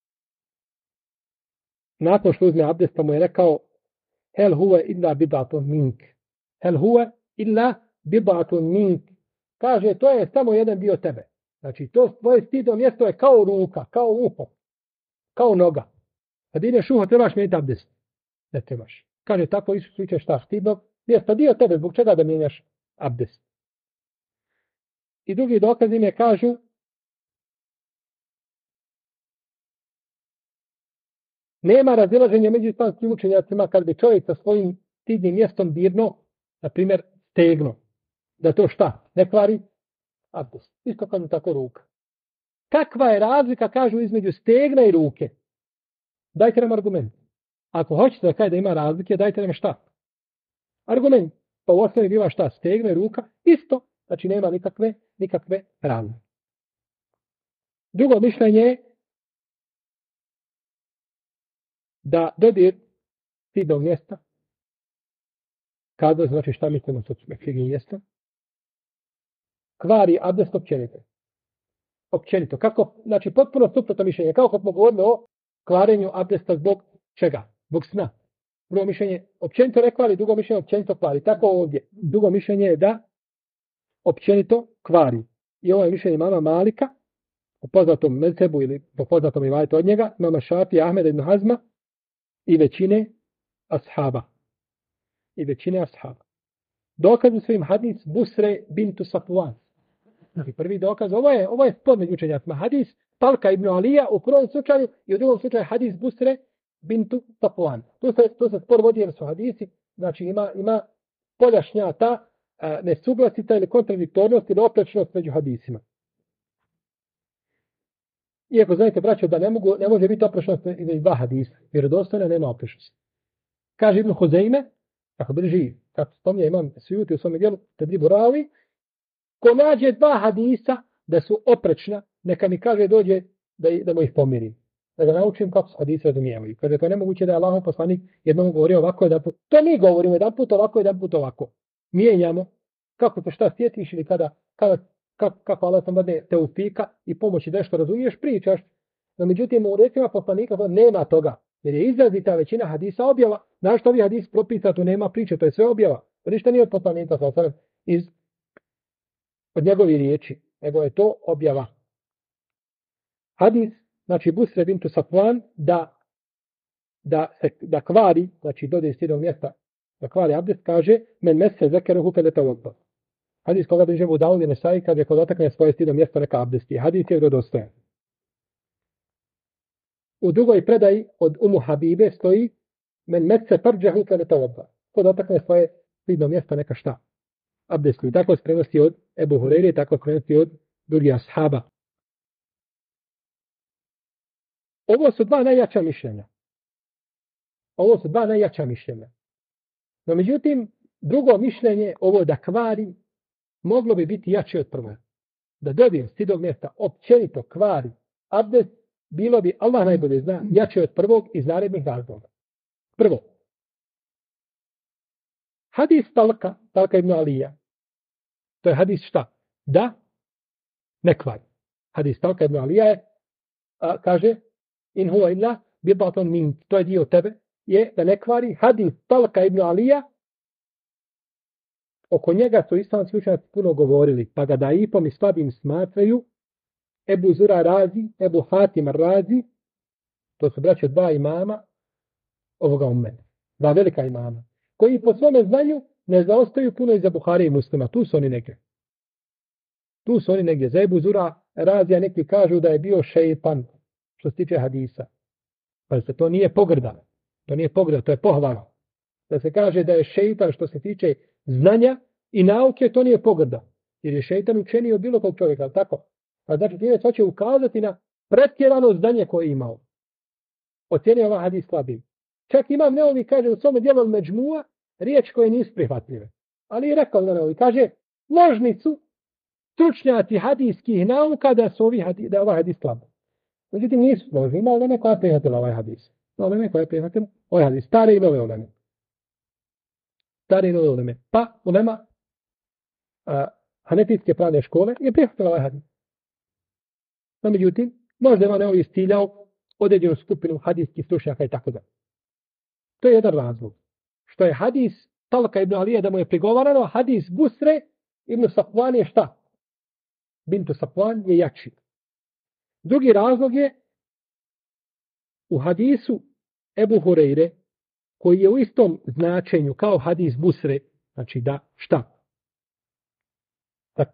nakon što uzme abdest, pa mu je rekao, hel huve illa bidatun mink. Hel huve illa bidatun mink. Kaže, to je samo jedan dio tebe. Znači, to tvoje stidno mjesto je kao ruka, kao uho, kao noga. Kad ideš uho, trebaš mijeniti abdest. Ne trebaš. Kaže, tako Isus uče šta stidnog mjesta, dio tebe, zbog čega da mijenjaš abdest. I drugi dokazi mi kažu, nema razilaženja među islamskim učenjacima kad bi čovjek sa svojim stidnim mjestom dirno, na primjer, stegno. Da to šta? Ne kvari abdest. Isto kao tako ruka. Kakva je razlika, kažu, između stegna i ruke? Dajte nam argument. Ako hoćete da kaže da ima razlike, dajte nam šta? Argument. Pa u osnovi biva šta? Stegna i ruka. Isto. Znači nema nikakve razlike. Drugo mišljenje je da dodir stidnog mjesta, kada znači šta mislimo sa stidnim mjestom, kvari abdest općenito. Općenito. Kako? Znači potpuno suprotno mišljenje. Kako smo govorili o kvarenju abdesta zbog čega? Zbog sna. Drugo mišljenje općenito ne kvari, drugo mišljenje općenito kvari. Tako ovdje. Drugo mišljenje je da općenito kvari. I ovo je mišljenje mama Malika, po poznatom mezhebu ili po poznatom rivajetu od njega, mama Šafi, Ahmeda ibn Hazma i većine ashaba. Dokazu su im hadis Busre bintu Safwan. Znači prvi dokaz, ovo je spod među učenjacima. Hadis Talka ibn Alija u prvom slučaju i u drugom slučaju hadis Busre bintu Safwan. Tu se spor vodi jer su hadisi, znači ima poljašnjata, nesuglasica ili kontradiktornost ili oprečnost među hadisima. Iako znate, braćo, da ne može biti oprečnost između dva hadisa. Vjerodostojno nema oprečnosti. Kaže Ibn Huzejme, kako bili živi, kako spominje imam Sujuti u svome dijelu, Tedribu Ravi, ko nađe dva hadisa da su oprečna, neka mi kaže dođe da mu ih pomirim. Da ga naučim kako su hadisi razumijevaju. Kaže, to je nemoguće da je Allahov poslanik jednom govorio ovako, to mi govorimo jedan put ovako, jedan put ovako. Mijenjamo, kako te šta sjetiš ili kako Allah sam dadne teufika i pomoći da što razumiješ, pričaš. No međutim, u recima poslanika nema toga. Jer je izrazita većina hadisa objava. Znaš što ovi hadis propisa, tu nema priče, to je sve objava. To ništa nije od poslanika, od njegovih riječi, nego je to objava. Hadis, znači Busre bintu Safwan, da kvari, znači dode stidnog mjesta, da kvari abdest, kaže, men mese zekeruhu feletavodba. Hadis koga bliže u Davud i Nesai, kaže, ko dotakne svoje stidno mjesto, neka abdesti. Hadis je vjerodostojan. U drugoj predaji od Umu Habibe stoji, men mese farđahu feletavodba. Ko dotakne svoje stidno mjesto, neka šta? Abdesti. Tako se prenosi od Ebu Hureyre, tako se prenosi od drugih ashaba. Ovo su dva najjača mišljenja. No međutim, drugo mišljenje, ovo da kvari, moglo bi biti jače od prvog. Da dodir stidnog mjesta općenito kvari abdest, bilo bi, Allah najbolje zna, jače od prvog iz narednih razloga. Prvo, hadis Talka ibn Alija, to je hadis šta? Da ne kvari. Hadis Talka ibn Alija je, kaže, in huwa illa bidatun mink, to je dio tebe, je da ne kvari. Hadis Talka ibn Alija, oko njega su islamski učenjaci puno govorili, pa ga daifom i slabim smatraju Ebu Zura Razi, Ebu Hatim Razi, to su braće dva imama ovoga ummeta, dva velika imama, koji po svome znanju ne zaostaju puno iza Buhari i Muslima. Tu su oni negdje. Za Ebu Zura Razija neki kažu da je bio šeitan, što se tiče hadisa. Pa to nije pogrda. To je pohvala. da se kaže da je šeitan što se tiče znanja i nauke, to nije pogrda. Jer je šeitan učeniji od bilo kog čovjeka, ali tako? A znači time hoće ukazati na pretjerano znanje koje je imao. Ocjenio ovaj hadis slabim. Čak Imam Neovi kaže u svome dijelu Međmua riječ koje nisu prihvatljive. Ali je rekao Neovi, kaže ložnicu stručnjaci hadijskih nauka da su da je ovaj hadis slab. Međutim nisu složni, ima uleme koja je prihvatila ovaj hadis. Uleme koja je prihvatila ovaj hadis. Stare i nove uleme. Stare i nove uleme. Pa ulema hanefijske pravne škole je prihvatila ovaj hadis. No, međutim, možda ima Neovi stiljao određenu skupinu hadijskih stručnjaka i tako da. To je jedan razlog. Što je hadis Talka ibn Alije da mu je prigovarano, hadis Busre ibn Safwan je šta? Bintu Safwan je jači. Drugi razlog je u hadisu Ebu Hureyre, koji je u istom značenju kao hadis Busre, znači da šta? Da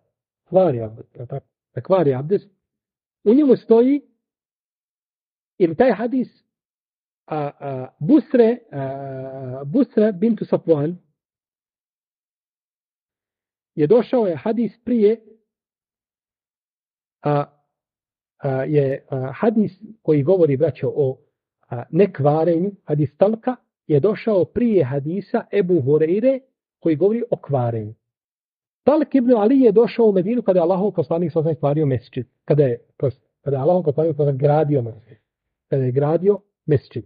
kvari abdest. U njemu stoji ili taj hadis Busre bintu Safwan je došao je hadis prije hadis koji govori braćo o nekvarenju, hadis Talka je došao prije hadisa Ebu Hureyre koji govori o kvarenju. Talk ibn Ali je došao u Medinu kada je Allahov poslanik sallallahu alejhi ve sellem stvario mesdžid, kada je Allahov poslanik sallallahu gradio mesdžid. Kada je gradio mesdžid.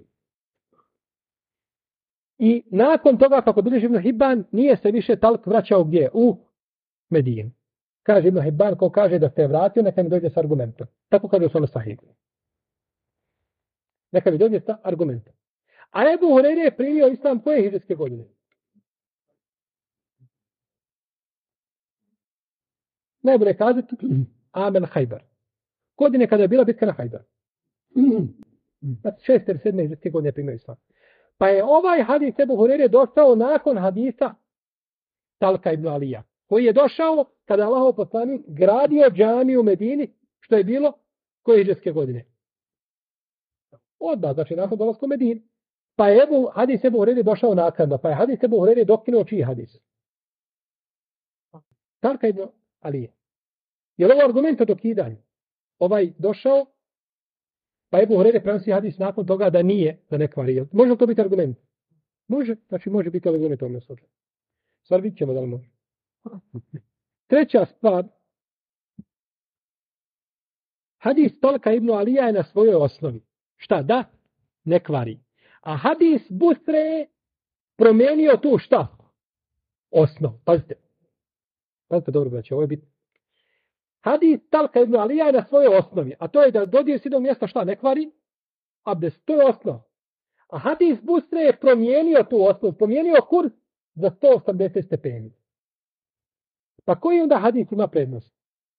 I nakon toga, kako bilježi Ibn Hibban, nije se više Talk vraćao gdje? U Medinu. Kaže Ibn Hibban, ko kaže da se vratio, neka mi dođe s argumentom. Tako kaže u Sahih. Neka mi dođe sa argumentom. A Ebu Hureyre je primio islam koje hidžetske godine? Najbolje kazati Amen Hajbar. Godine kada je bila bitka na Hajbar. Znači 6. ili 7. hidžetske godine je primio islam. Pa je ovaj hadis Ebu Hureyre došao nakon hadisa Talka ibn Alija, koji je došao kada Allahov poslanik gradio džamiju u Medini, što je bilo koje hidžetske godine. Odmah, znači nakon dolaska u Medinu. Pa je hadis Ebu Hureyre došao naknadno, pa je hadis Ebu Hureyre dokinuo čiji hadis? Talka ibn Alije. Je li ovo argument o dokidanju? Ovaj došao, pa Ebu Hureyre prenosi hadis nakon toga da nije, da ne kvari. Može li to biti argument? Može, znači može biti argument u ovom slučaju. Stvar vidit ćemo da li može. Treća stvar, hadis Talka ibn Alija je na svojoj osnovi. Šta? Da? Ne kvari. A hadis Busre je promijenio tu šta? Osnov. Pazite. Pazite dobro, braće, ovo je bitno. Hadis Talka ibn Alija je na svojoj osnovi. A to je da dođe s jednog mjesta šta? Ne kvari? Abdest. To je osnov. A hadis Busre je promijenio tu osnovu. Promijenio kurs za 180 stepeni. Pa koji onda hadis ima prednost?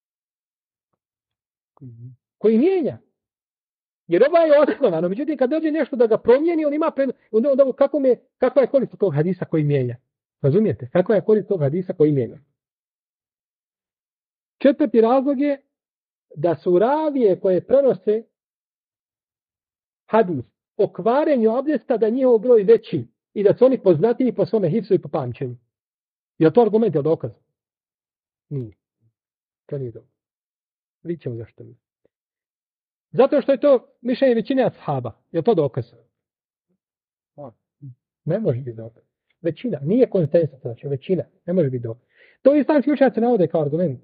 Koji mijenja. Jer ova je osnovano. Međutim, kad dođe nešto da ga promijeni, on ima prednost. Onda kakva je korist tog hadisa koji mijenja? Razumijete? Kakva je korist tog hadisa koji mijenja? Četvrti razlog je da su ravije koje prenose hadis o kvarenju abdesta da njihov broj veći i da su oni poznatiji po svome hifzu i po pamćenju. Je li to argument, je li dokaz? Nije. To nije dokaz. Vidjet ćemo zašto nije. Zato što je to mišljenje većine ashaba. Je li to dokaz? Ne može biti dokaz. Većina. Nije konsensus, znači većina. Ne može biti dokaz. To islamski učenjaci navode kao argument.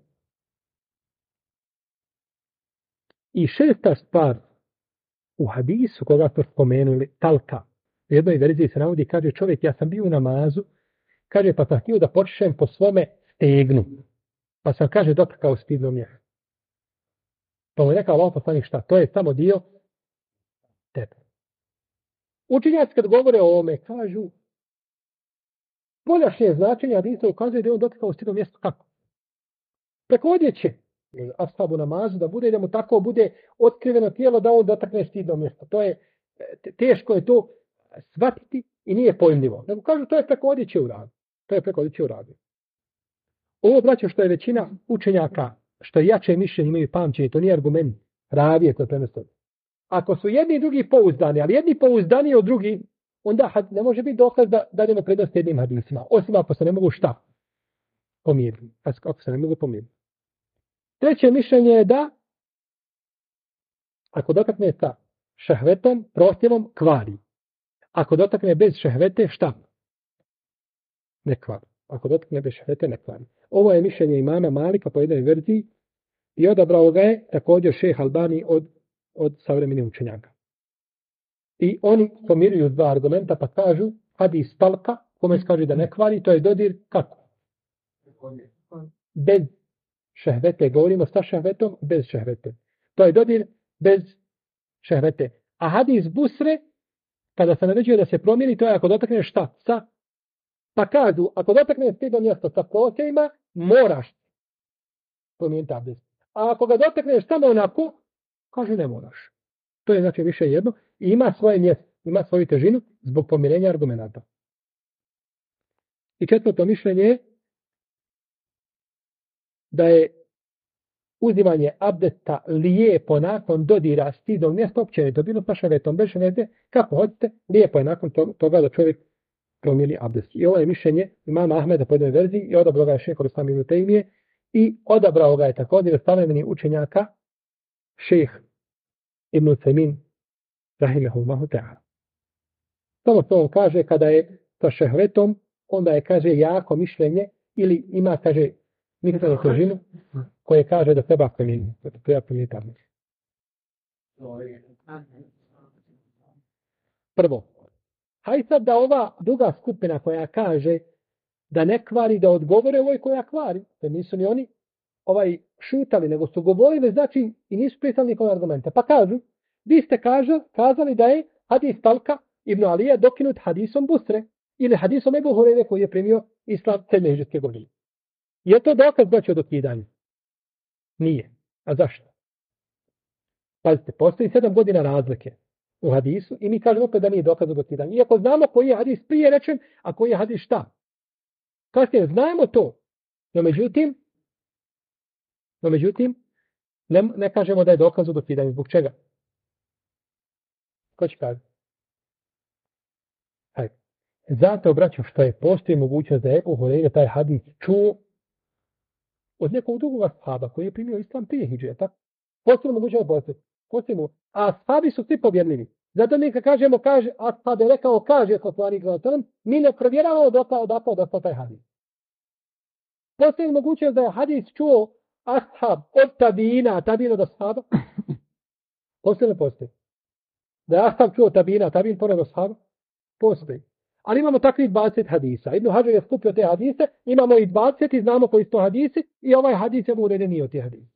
I šesta stvar u hadisu koga smo spomenuli, Talka. U jednoj verziji se navodi, kaže čovjek, ja sam bio u namazu, kaže pa sam htio da počešem po svome stegnu. Pa sam, kaže, dotakao stidno mjesto. Pa mu je rekao Allah poslanik šta? To je samo dio tebe. Učenjaci kad govore o ovome, kažu poljašnje značenje hadisa ukazuje da je on dotakao stidno mjesto kako? Preko odjeće ashabu namazu da bude, da mu tako bude otkriveno tijelo da on dotakne stidno mjesto. To je, teško je to shvatiti i nije pojmljivo. Nego kažu to je preko odjeće uradio. To je preko odjeće uradio. Ovo braćo što je većina učenjaka, što je jače mišljenje imaju pamćenje, to nije argument ravije koje prenose. Ako su jedni i drugi pouzdani, ali jedni pouzdaniji od drugi, onda ne može biti dokaz da dajemo prednost jednim hadisima. Osim ako se ne mogu šta? Pomiriti. Ako se ne mogu pomiriti. Treće mišljenje je da ako dotakne sa šehvetom, prohtjevom, kvari. Ako dotakne bez šehvete, šta? Ne kvari. Ako dotakne bez šehvete, ne kvari. Ovo je mišljenje imama Malika po jednoj verziji i odabrao ga je također šejh Albani od savremenih učenjaka. I oni pomiruju dva argumenta pa kažu hadis talka, kome se kaže da ne kvari, to je dodir kako? Bez šehvete. Govorimo sa šehvetom, bez šehvete. To je dodir bez šehvete. A hadis busre, kada se naređuje da se promijeni, to je ako dotakneš šta? Pa kažu, ako dotakneš stidno mjesto sa prosjevima, moraš promijeniti abdest. A ako ga dotakneš samo onako, kaže ne moraš. To je znači više jedno i ima svoje mjesto, ima svoju težinu zbog pomirenja argumenata. I četvrto mišljenje je da je uzimanje abdesta lijepo nakon dodira stidnog mjesta općenito, bilo sa ševetom, bez ševete, kako hoćete, lijepo je nakon toga da čovjek promijeni abdest. I ovo je mišljenje imama Ahmeda po jednoj verziji i odabrao ga je šejh Islam ibn Tejmije i odabrao ga je također od savremenih učenjaka šejh Ibn Usajmin rahimehullahu ta'ala. Samo to on kaže kada je sa šehvetom, onda je kaže jako mišljenje ili ima kaže mislenu težinu koje kaže da treba promijeniti. Da treba promijeniti abdest. Prvo, hajde sad da ova druga skupina koja kaže da ne kvari, da odgovore ovoj koja kvari, jer nisu ni oni šutali, nego su govorili, znači i nisu pristali nikome argumente. Pa kažu, vi ste kazali da je hadis Talka ibn Alija dokinut hadisom Busre ili hadisom Ebu Hureyre koji je primio islam 7. hidžretske godine. Je to dokaz braćo o dokidanju? Nije. A zašto? Pazite, postoji 7 godina razlike u hadisu i mi kažemo opet da nije dokaz o dokidanju. Iako znamo koji je hadis prije rečen, a koji je hadis šta? Kasnije znamo to. No međutim, ne kažemo da je dokaz o dokidanju. Zbog čega? Ko će kaži? Hajde. Zato, braćo, što je postoji mogućnost da je Ebu Hureyre taj hadis čuo od nekog drugog ashaba koji je primio islam prije hidžre, tako? Postoji mogućnost postoji. A ashabi su svi povjerljivi. Zato mi kad kažemo, ashab je rekao, kaže poslanik sallallahu, mi ne provjeravamo da taj hadis. Postoji mogućnost da je hadis čuo ashab od tabina od ashaba. Postoji. Da je ashab čuo tabin pored ashaba. Postoji. Ali imamo takvih 20 hadisa. Ibn Hadžar je skupio te hadise, imamo i 20 i znamo koji su to hadisi i ovaj hadis je uredeniji od tih hadisa.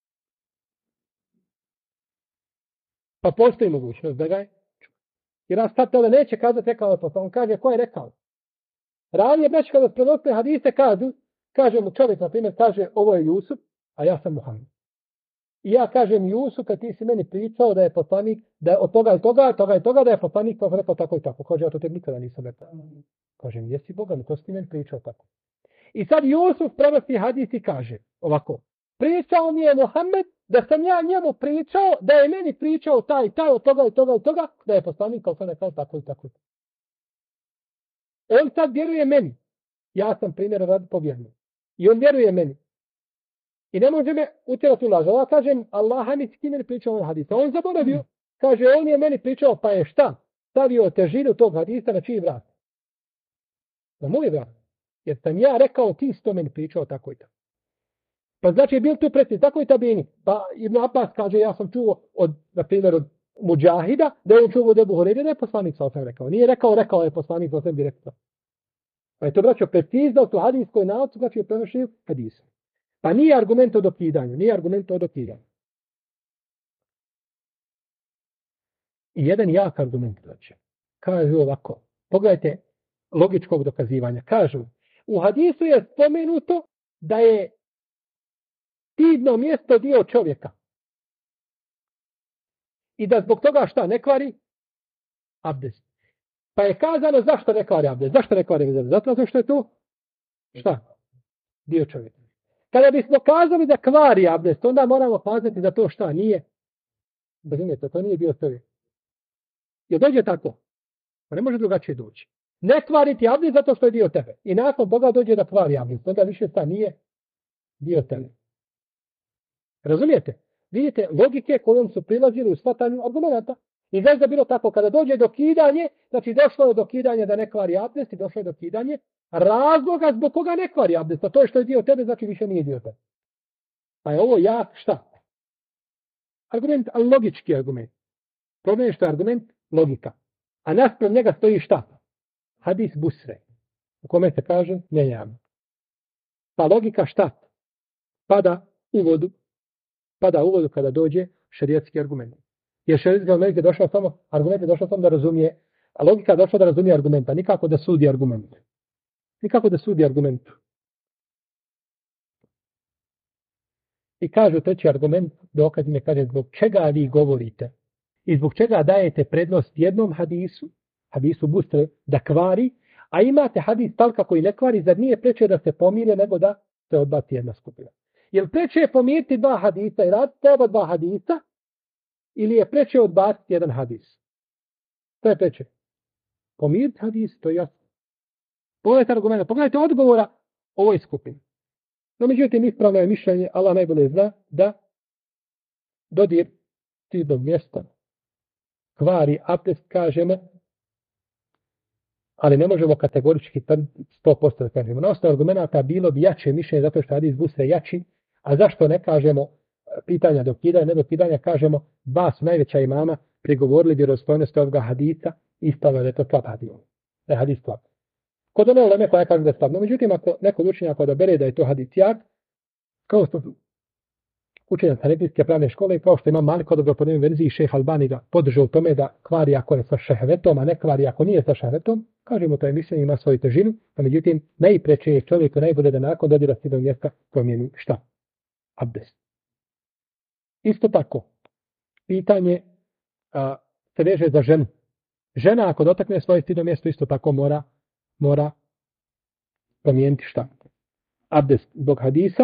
Pa postoji mogućnost da ga je čuo. Jer ashab tada neće kazati rekao to, on kaže ko je rekao. Ravije braći kada prenosne hadise kaže mu čovjek, na primjer, kaže ovo je Jusuf, a ja sam Muhammed. I ja kažem Jusuf, kad ti si meni pričao da je poslanik, da je od toga i toga, da je poslanik to rekao tako i tako. Kaže, ja to tebi nikada nisam rekao. Kažem, jesi Boga, mi to si ti meni pričao tako. I sad Jusuf prenosi hadis i kaže ovako, pričao mi je Muhammed da sam ja njemu pričao, da je meni pričao taj od toga, da je poslanik kao rekao tako i tako. On sad vjeruje meni. Ja sam primjer radi povjernik. I on vjeruje meni. I ne može me utjerati u laž. Ja kažem, Allah mi s kim je pričao ovaj hadis. On zaboravio. Kaže, on je meni pričao, pa je šta? Stavio težinu tog hadisa na čiji vrat? Na moj vrat. Jer sam ja rekao, ti si to meni pričao tako i tako. Pa znači je bil tu predsjednik, tako i tabini. Pa Ibn Abbas kaže, ja sam čuo na primjer od Mujahida, da je on čuo od Ebu Hureyre, da je poslanik sa osam rekao. Nije rekao je poslanik sa osam direktno. Pa je to braćo precizno u hadijskoj nauci, znači je prenošenju hadisa. Pa nije argument o dokidanju. I jedan jak argument, braćo. Kažu ovako, pogledajte logičkog dokazivanja. Kažu, u hadisu je spomenuto da je stidno mjesto dio čovjeka. I da zbog toga šta ne kvari? Abdest. Pa je kazano zašto ne kvari abdest? Zašto ne kvari abdest? Zato što je to šta? Dio čovjeka. Kada bismo kazali da kvari abdest, onda moramo kazati da to šta nije. Razumijete, to nije bio čovjek. Jer dođe tako. On ne može drugačije doći. Ne kvari ti abdest zato što je dio tebe. I nakon toga dođe da kvari abdest. Onda više sta nije dio tebe. Razumijete? Vidite logike kojom su prilazili u shvatanju argumenta. I zaista bilo tako, kada dođe do kidanje, znači došlo je do kidanja da ne kvari abdest i došlo je do kidanje razloga zbog koga ne kvari abdest. A to je što je dio tebe, znači više nije dio tebe. Pa je ovo jak šta? Argument, ali logički argument. Problem je što je argument logika. A naspram njega stoji šta? Hadis Busre. U kome se kaže mijenjamo. Pa logika šta? Pada u vodu kada dođe šerijatski argument. Jer šerijatski argument je došao samo da razumije, a logika je došla da razumije argumenta, nikako da sudi argument. Nikako da sudi argument. I kažu treći argument, dokaz im je kaže zbog čega vi govorite i zbog čega dajete prednost jednom hadisu Busre da kvari, a imate hadis Talka koji ne kvari, zar nije preče da se pomire nego da se odbaci jedna skupina? Jel preče je pomiriti dva hadisa i raditi oba dva hadisa ili je preče odbaciti jedan hadis? To je preče. Pomiriti hadis, to je jasno. Pogledajte argumenta, pogledajte odgovora ovoj skupini. No, međutim, ispravno je mišljenje, Allah najbolje zna, da dodir stidnog mjesta kvari abdest, kažemo, ali ne možemo kategorički 100% da kažemo. Na osnovu argumenta bilo bi jače mišljenje, zato što hadis Busre jači, a zašto ne kažemo pitanja dokidanja, ne dokidanja, kažemo, dva su najveća imama prigovorili vjerodostojnosti ovoga hadisa, ispravno da je to slab hadis. Da je hadis slab. Kod one uleme koja kaže da je slab. No, međutim, ako neko učenjak odabere da je to hadis jak, kao što učenjak Hanefijske pravne škole, kao što ima Malik odobro po njegovoj verziji, šejh Albani ga podržao u tome da kvari ako je sa šehvetom, a ne kvari ako nije sa šehvetom, kažemo to je mišljenje, ima svoju težinu, a međutim, najpreče je čovjeku najbolje da nakon dodira stidnog mjesta promijeni šta? Abdest. Isto tako, pitanje se veže za ženu. Žena ako dotakne svoje stidno mjesto, isto tako mora promijeniti šta? Abdest zbog hadisa,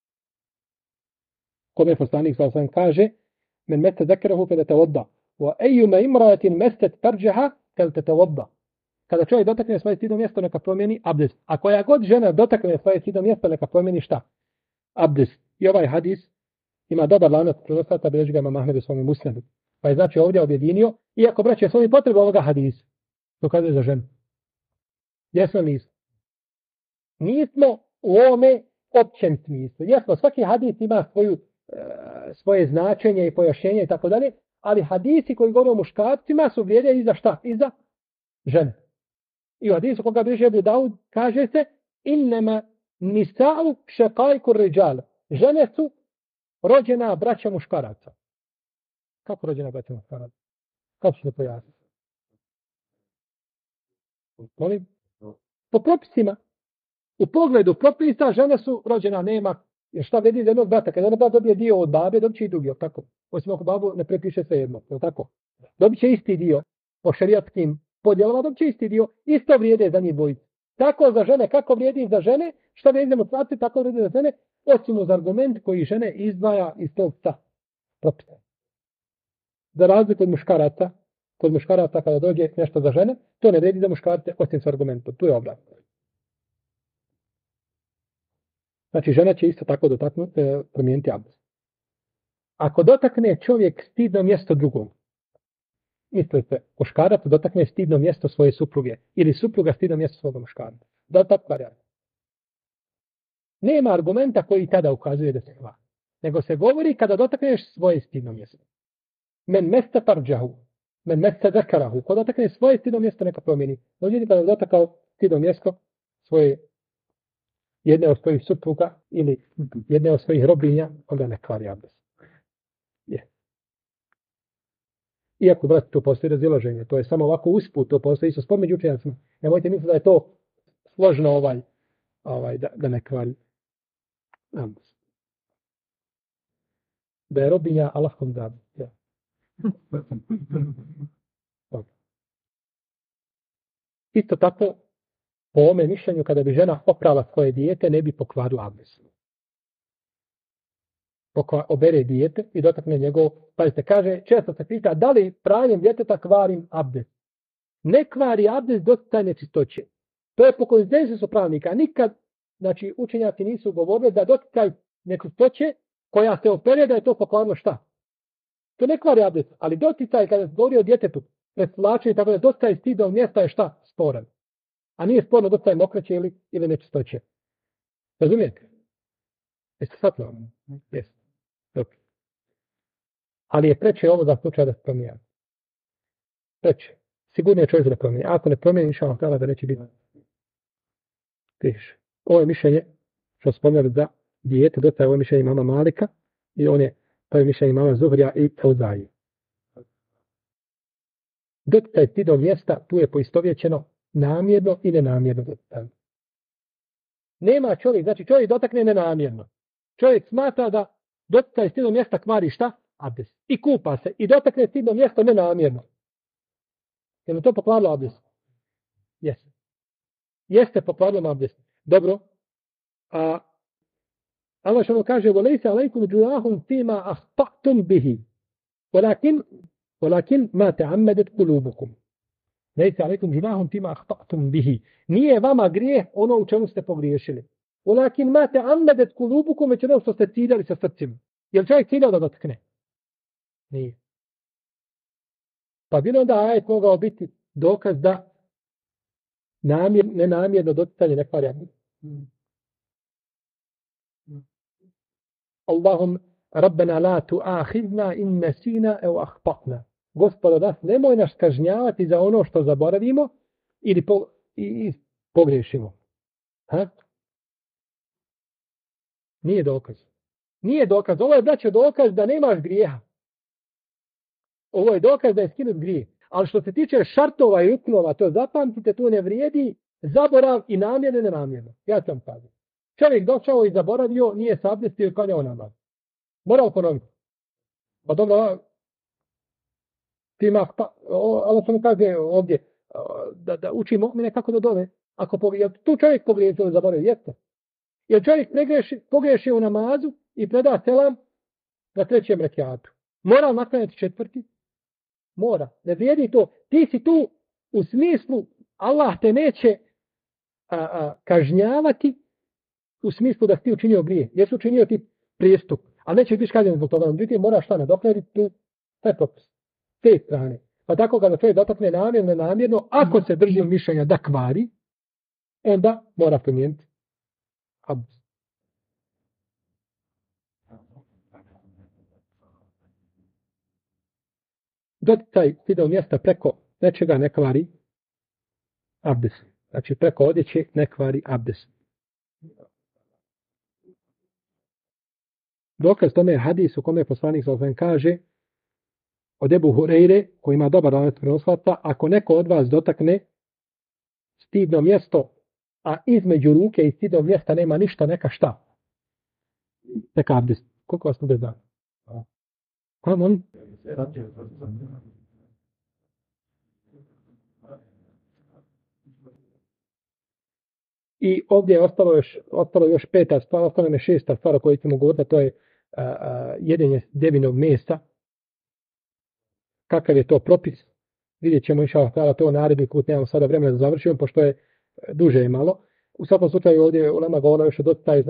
kome poslanik sallallahu alejhi ve sellem kaže: "Men mette zekerahu felatawadda, wa ayyuma imra'atin mastat farjaha falatawadda." Kada čovjek dotakne svoje stidno mjesto, neka promijeni abdest. A koja god žena dotakne svoje stidno mjesto, neka promijeni šta? Abdest. I ovaj hadis ima dobar lanac prenosilaca, bilježi ga Imam Ahmed u svom Musnedu. Pa je znači ovdje objedinio, iako braće su oni potrebe ovoga hadisa, to kaže za ženu. Jesmo li nismo? Nismo u ovome općem smislu. Jesmo, svaki hadis ima svoje značenje i pojašnjenje i tako dalje, ali hadisi koji govore o muškarcima su vrijede i za šta? I za žene. I u hadisu koga bliže Ebu Daud kaže se: "Innema nisa'u šaqaiqur rijal." Žene su rođena braća muškaraca. Kako rođena braća muškaraca? Kako se to pojasni? Molim? Po propisima. U pogledu propisa žene su rođena, nema, jer šta vedi za jednog brata? Kada jedan brat dobije dio od babe, dobit će i drugi, tako? Osim ako babu ne prepiše sve jedno, tako? Dobit će isti dio, po šerijatskim podjelama dobit će isti dio, isto vrijede za njih dvojice. Tako za žene, kako vrijedi za žene, šta vrijedi za muškarce, tako vrijedi za žene, osim uz argument koji žene izdvaja iz tog propisa. Za razliku kod muškaraca kada dođe nešto za žene, to ne vrijedi za muškarce, osim s argumentom. Tu je obratno. Znači, žena će isto tako promijeniti abdest. Ako dotakne čovjek stidno mjesto drugom, mislite, muškarac dotakne stidno mjesto svoje supruge ili supruga stidno mjesto svog muškarca. Da tako varijanta. Nema argumenta koji tada ukazuje da se kvari. Nego se govori kada dotakneš svoje stidno mjesto. Men meste parđahu, men meste zakarahu. Ko dotakne svoje stidno mjesto, neka promijeni. Dođe kada dotakao stidno mjesto svoje jedne od svojih supruga ili jedne od svojih robinja, onda ne kvari abdest. Iako, brate, tu postoji razilaženje, to je samo ovako usput, to postoji isto spor među učenjacima. Nemojte misliti da je to složno da ne kvari abdest. Da je robinja Allahom da. Ja. Isto tako, po ovome mišljenju, kada bi žena oprala svoje dijete, ne bi pokvarila abdest. Obere dijete i dotakne njegov, pa se kaže, često se pita, da li pranjem djeteta kvarim abdest? ne kvari abdest doticaj nečistoće. To je po konsenzusu pravnika. Nikad, znači, učenjaci nisu govorili da doticaj nečistoće koja se opere da je to pokvarno šta? To ne kvari abdest, ali doticaj kada se govori o djetetu, preslačenje, tako da doticaj stidnog mjesta je šta? Sporan. A nije sporno doticaj mokraće ili nečistoće. Razumijete? Jeste shvatili? Jeste. Dobro. Ali je preče ovo za slučaj da se promijeni. Preče. Sigurno je čovjek da promijeni. Ako ne promijeni, inšallah ta'ala da neće biti. Piše. Ovo je mišljenje, što spomenuli za dijete, dosta je ovo mišljenje mama Malika i to je mišljenje mama Zuhrija i Euzaji. Doticaj stidnog mjesta, tu je poistovjećeno namjerno i nenamjerno doticaj. Nema čovjek, znači čovjek dotakne nenamjerno. Čovjek smatra da doticaj stidnog mjesta kvari šta? Abdest. I kupa se i dotakne stidno mjesto nenamjerno. Je li to pokvarilo abdest? Jeste. Jeste pokvarilo abdest. Dobro. A Allah što mu kaže وَلَيْسَ عَلَيْكُمْ جُنَاحٌ فِيمَا أَخْطَأْتُمْ بِهِ وَلَكِنْ مَا تَعَمَّدَتْ قُلُوبُكُمْ لَيْسَ عَلَيْكُمْ جُنَاحٌ فِيمَا أَخْطَأْتُمْ بِهِ. Nije vama grijeh ono u čemu ste pogriješili. وَلَكِنْ مَا تَعَمَّدَتْ قُلُوبُكُمْ već ono što ste ciljali sa srcima. Je li čovjek ciljao da dotkne? Nije. Pa bilo onda ajet mogao biti dokaz da nenamjerno doticanje ne kvari abdest. Allahum rabbena la tu'akhidna in nasina aw akhtana. Gospodo, da nemoj nas kažnjavati za ono što zaboravimo ili pogriješimo. Ha? Nije dokaz. Nije dokaz. Ovo je, braćo, dokaz da nemaš grijeha. Ovo je dokaz da je skinut grijeh. Ali što se tiče šartova i ruknova, to zapamtite, tu ne vrijedi zaborav i namjerno i nenamjerno. Ja ću vam kazati. Čovjek došao i zaboravio, nije se abdestio i klanjao namaz. Morao ponoviti. Pa dobro, Allah sam kaže ovdje da uči mu'mine kako da dove. Ako tu čovjek pogriješio ili zaboravio, jeste. Jer čovjek pogriješi u namazu i preda selam na trećem rekiatu. Mora naklanjati četvrti? Mora. Ne vrijedi to. Ti si tu u smislu Allah te neće kažnjavati u smislu da si ti učinio grije. Jer si učinio ti prijestup. Ali neće biti kažnjen zbog toga. Međutim, moraš šta nadoknaditi taj propis. Te strane. Pa tako kada čovjek dotakne namjerno, ako se drži mišljenja da kvari, onda mora promijeniti abdest. Doticaj stidnog mjesta preko nečega ne kvari abdest. Znači preko odjeće ne kvari abdest. Dokaz tome je hadis u kome poslanik sallallahu kaže od Ebu Hureyre, koji ima dobar lanac prenoslaca, ako neko od vas dotakne stidno mjesto, a između ruke i stidnog mjesta nema ništa, neka šta? Neka abdest. Koliko vas bude dan? Kom? I ovdje je ostalo još peta stvar, ostalo je šesta stvar o kojoj ćemo govoriti, to je jedenje devinog mesa. Kakav je to propis? Vidjet ćemo inšallah to naredni put, nemamo sada vremena da završimo, pošto je duže je malo. U svakom slučaju ovdje ulema govora još o doticaju,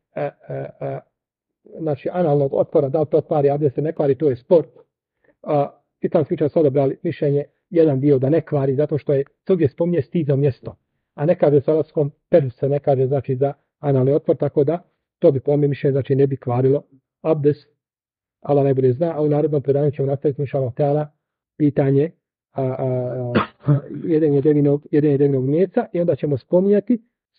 znači analnog otvora, da li to kvari abdest ne kvari, to je spor. Islamski učenjaci su odabrali mišljenje jedan dio da ne kvari, zato što je svugdje spominje stidno mjesto. A ne kaže sa arapskom perdu se ne kaže znači za analni otvor, tako da to bi po mome mišljenje znači ne bi kvarilo abdest. Allah najbolje zna, a u narodnom predanju ćemo nastaviti inšallah ta'ala pitanje jedenje devinog mesa i onda ćemo spominjati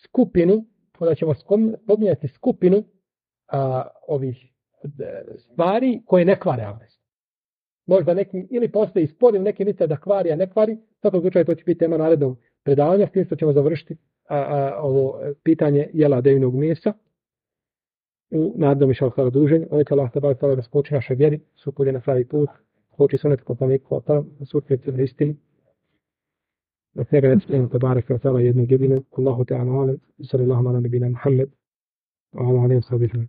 skupinu ovih stvari koje ne kvare abdest. Možda neki, ili postoji spor ili neki misle da kvari, a ne kvari, tako slučaju to će biti tema narednog predavanja, s tim što ćemo završiti ovo pitanje jela devinog mesa u narednom inšallah druženju. Ovo je Allah da spoči naše vjeri, supulje na pravi put, spoči sunet poslanika, supulje na istini. Dok njega ne smijem tabarak wa ta'ala jednu jedinu, Allahu ta'ala, sallallahu ala nabina Muhammed, wa ala alihi wa sahbihi.